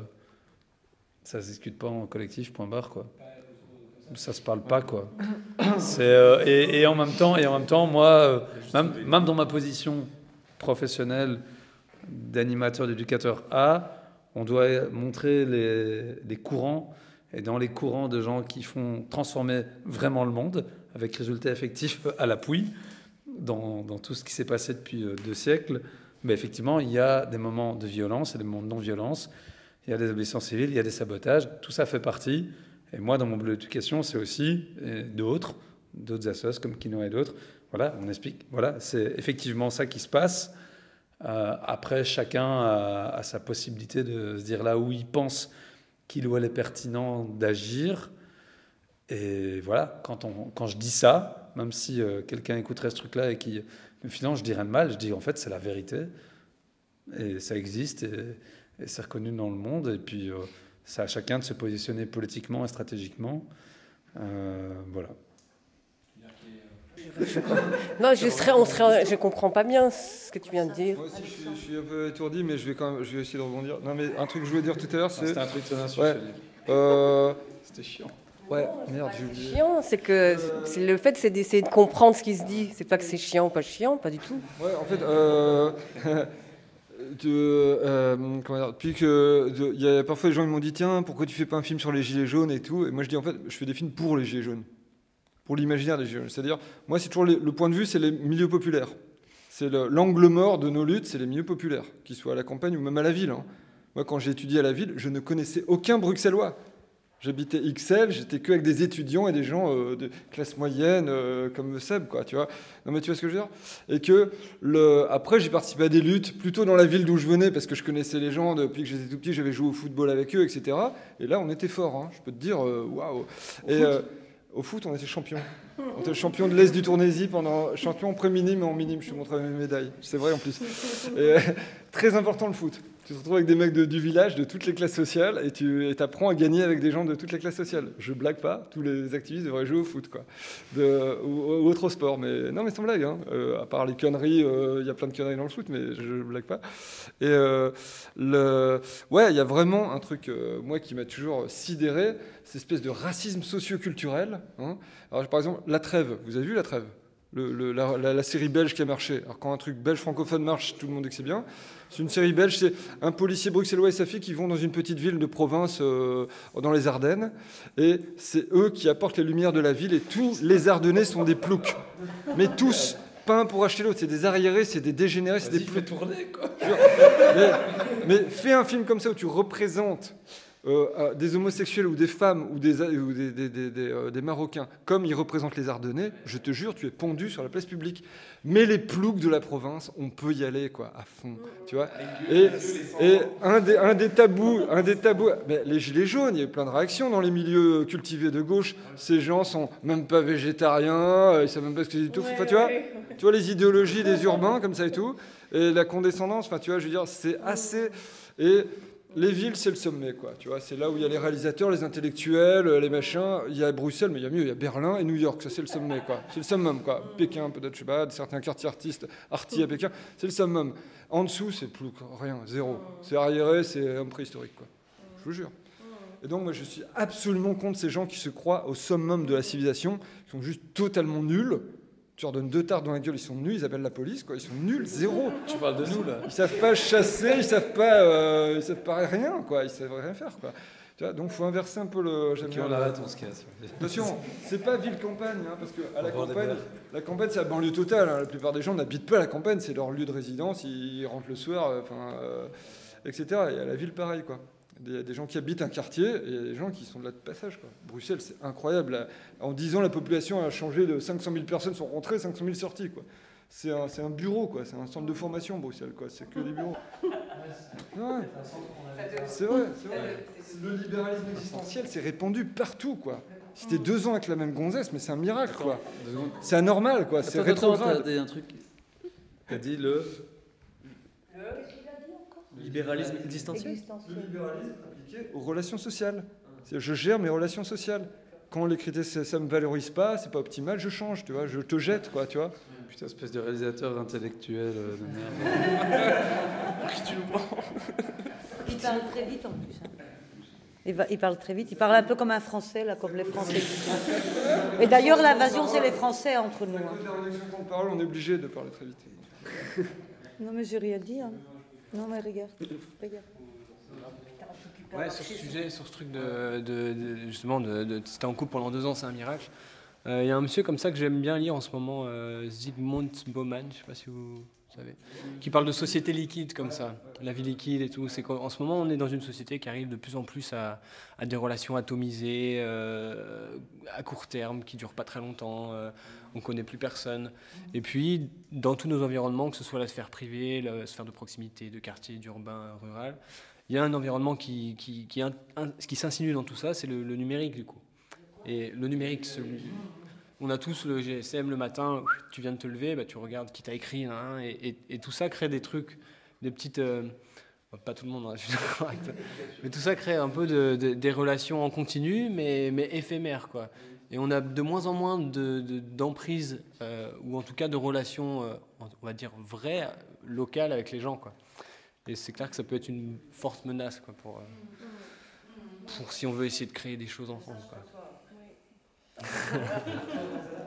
en collectif, point barre, quoi. Ça se parle pas, quoi. Et en même temps, moi, même dans ma position professionnelle d'animateur, d'éducateur on doit montrer les courants, et dans les courants de gens qui font transformer vraiment le monde, avec résultat effectif à l'appui, dans tout ce qui s'est passé depuis 2 siècles. Mais effectivement, il y a des moments de violence et des moments de non-violence. Il y a des désobéissances civiles, il y a des sabotages. Tout ça fait partie. Et moi, dans mon boulot d'éducation, c'est aussi d'autres assos comme Kino et d'autres. Voilà, on explique. Voilà, c'est effectivement ça qui se passe. Après, chacun a sa possibilité de se dire là où il pense qu'il ou elle est pertinent d'agir. Et voilà, quand je dis ça, même si quelqu'un écouterait ce truc-là et qui me finance, je dirais mal, je dis en fait c'est la vérité. Et ça existe et c'est reconnu dans le monde. Et puis c'est à chacun de se positionner politiquement et stratégiquement. Voilà. Non, je comprends pas bien ce que tu viens de dire. Moi aussi, je suis un peu étourdi, mais je vais essayer de rebondir. Non, mais un truc que je voulais dire tout à l'heure, c'est... C'était un truc de sur C'était chiant. Ouais, merde, j'ai oublié. Chiant, c'est le fait, c'est d'essayer de comprendre ce qui se dit. C'est pas que c'est chiant ou pas chiant, pas du tout. Ouais, en fait, comment dire, depuis que il y a parfois les gens ils m'ont dit tiens, pourquoi tu fais pas un film sur les gilets jaunes et tout, et moi je dis en fait, je fais des films pour les gilets jaunes, pour l'imaginaire des gilets jaunes. C'est-à-dire, moi c'est toujours le point de vue, c'est les milieux populaires. C'est l'angle mort de nos luttes, c'est les milieux populaires, qu'ils soient à la campagne ou même à la ville. Hein. Moi, quand j'ai étudié à la ville, je ne connaissais aucun Bruxellois. J'habitais Ixelles, j'étais que avec des étudiants et des gens de classe moyenne comme Seb, quoi, tu vois. Non mais tu vois ce que je veux dire. Et que après j'ai participé à des luttes plutôt dans la ville d'où je venais parce que je connaissais les gens depuis que j'étais tout petit, j'avais joué au football avec eux, etc. Et là on était fort, hein, je peux te dire, waouh. Et au foot on était champion. On était champion de l'Est du Tournaisie champion pré-minime et en minime. Je te montre mes médailles. C'est vrai en plus. Et, très important le foot. Tu te retrouves avec des mecs du village, de toutes les classes sociales, et tu apprends à gagner avec des gens de toutes les classes sociales. Je blague pas, tous les activistes devraient jouer au foot, quoi, ou autre sport. Mais non, mais sans blague. Hein. À part les conneries, il y a plein de conneries dans le foot, mais je blague pas. Et ouais, il y a vraiment un truc, moi, qui m'a toujours sidéré, cette espèce de racisme socio-culturel. Hein. Alors, par exemple, La Trêve. Vous avez vu La Trêve ? La série belge qui a marché. Alors quand un truc belge francophone marche, tout le monde dit que c'est bien. C'est une série belge, c'est un policier bruxellois et sa fille qui vont dans une petite ville de province dans les Ardennes. Et c'est eux qui apportent les lumières de la ville et tous les Ardennais sont des ploucs. Mais tous, pas un pour acheter l'autre, c'est des arriérés, c'est des dégénérés, c'est des ploucs. Tourner, quoi. Mais fais un film comme ça où tu représentes des homosexuels ou des femmes ou des Marocains, comme ils représentent les Ardennais, je te jure, tu es pendu sur la place publique. Mais les ploucs de la province, on peut y aller, quoi, à fond, tu vois. Et un des tabous, mais les gilets jaunes, il y a eu plein de réactions dans les milieux cultivés de gauche. Ces gens sont même pas végétariens, ils savent même pas ce que c'est du tout. Enfin, tu vois les idéologies des urbains comme ça et tout, et la condescendance. Enfin, tu vois, je veux dire, c'est assez et les villes, c'est le sommet, quoi. Tu vois, c'est là où il y a les réalisateurs, les intellectuels, les machins. Il y a Bruxelles, mais il y a mieux, il y a Berlin et New York. Ça, c'est le sommet, quoi. C'est le summum, quoi. Pékin, peut-être, je sais pas, certains quartiers artistes à Pékin, c'est le summum. En dessous, c'est plus rien, zéro. C'est arriéré, c'est un préhistorique, quoi. Je vous jure. Et donc, moi, je suis absolument contre ces gens qui se croient au summum de la civilisation, qui sont juste totalement nuls. Tu leur donnes 2 tartes dans la gueule, ils sont nuls, ils appellent la police, quoi. Ils sont nuls, zéro. Tu parles de nous, là. Ils savent pas chasser, ils savent pas rien, quoi. Ils savent rien faire, quoi. Tu vois, donc faut inverser un peu le. On arrête, on se casse. Attention, c'est pas ville-campagne, hein, parce que à la campagne, c'est la banlieue totale. Hein. La plupart des gens n'habitent pas à la campagne, c'est leur lieu de résidence. Ils rentrent le soir, etc. Et à la ville, pareil, quoi. Il y a des gens qui habitent un quartier et il y a des gens qui sont de là de passage, quoi. Bruxelles, c'est incroyable. En 10 ans, la population a changé de 500 000 personnes sont rentrées, 500 000 sorties, quoi. C'est un bureau, quoi. C'est un centre de formation, Bruxelles, quoi. C'est que des bureaux. Ouais. C'est vrai. Le libéralisme existentiel, c'est répandu partout, quoi. Si t'es 2 ans avec la même gonzesse, mais c'est un miracle, quoi. C'est anormal, quoi. C'est rétrograde. T'as dit un truc. T'as dit le libéralisme existentiel. Le libéralisme appliqué aux relations sociales. Je gère mes relations sociales. Quand les critères, ça me valorise pas, c'est pas optimal, je change, tu vois. Je te jette, quoi, tu vois. Putain, espèce de réalisateur intellectuel de merde. Qui tu le prends? Il parle très vite en plus. Il parle très vite. Il parle un peu comme un Français, là, comme les Français. Et d'ailleurs, l'invasion, c'est les Français entre nous. Quand on parle, on est obligé de parler très vite. Non, mais j'ai rien dit. Hein. Non, mais regarde. Ouais, sur ce sujet, sur ce truc justement, c'était en couple pendant 2 ans, c'est un miracle. Il y a un monsieur comme ça que j'aime bien lire en ce moment, Zygmunt Bauman, je sais pas si vous savez, qui parle de société liquide comme ça, la vie liquide et tout. C'est qu'en ce moment, on est dans une société qui arrive de plus en plus à des relations atomisées, à court terme, qui durent pas très longtemps. On connaît plus personne. Et puis, dans tous nos environnements, que ce soit la sphère privée, la sphère de proximité, de quartier, d'urbain, rural, il y a un environnement qui s'insinue dans tout ça, c'est le numérique du coup. Et le numérique, on a tous le GSM le matin, tu viens de te lever, bah, tu regardes qui t'a écrit, hein, et tout ça crée des trucs, des petites... pas tout le monde, hein, je suis d'accord avec toi, mais tout ça crée un peu des relations en continu, mais éphémères, quoi. Et on a de moins en moins d'emprise, ou en tout cas de relations, on va dire, vraies, locales avec les gens, quoi. Et c'est clair que ça peut être une forte menace, quoi, pour si on veut essayer de créer des choses ensemble, quoi.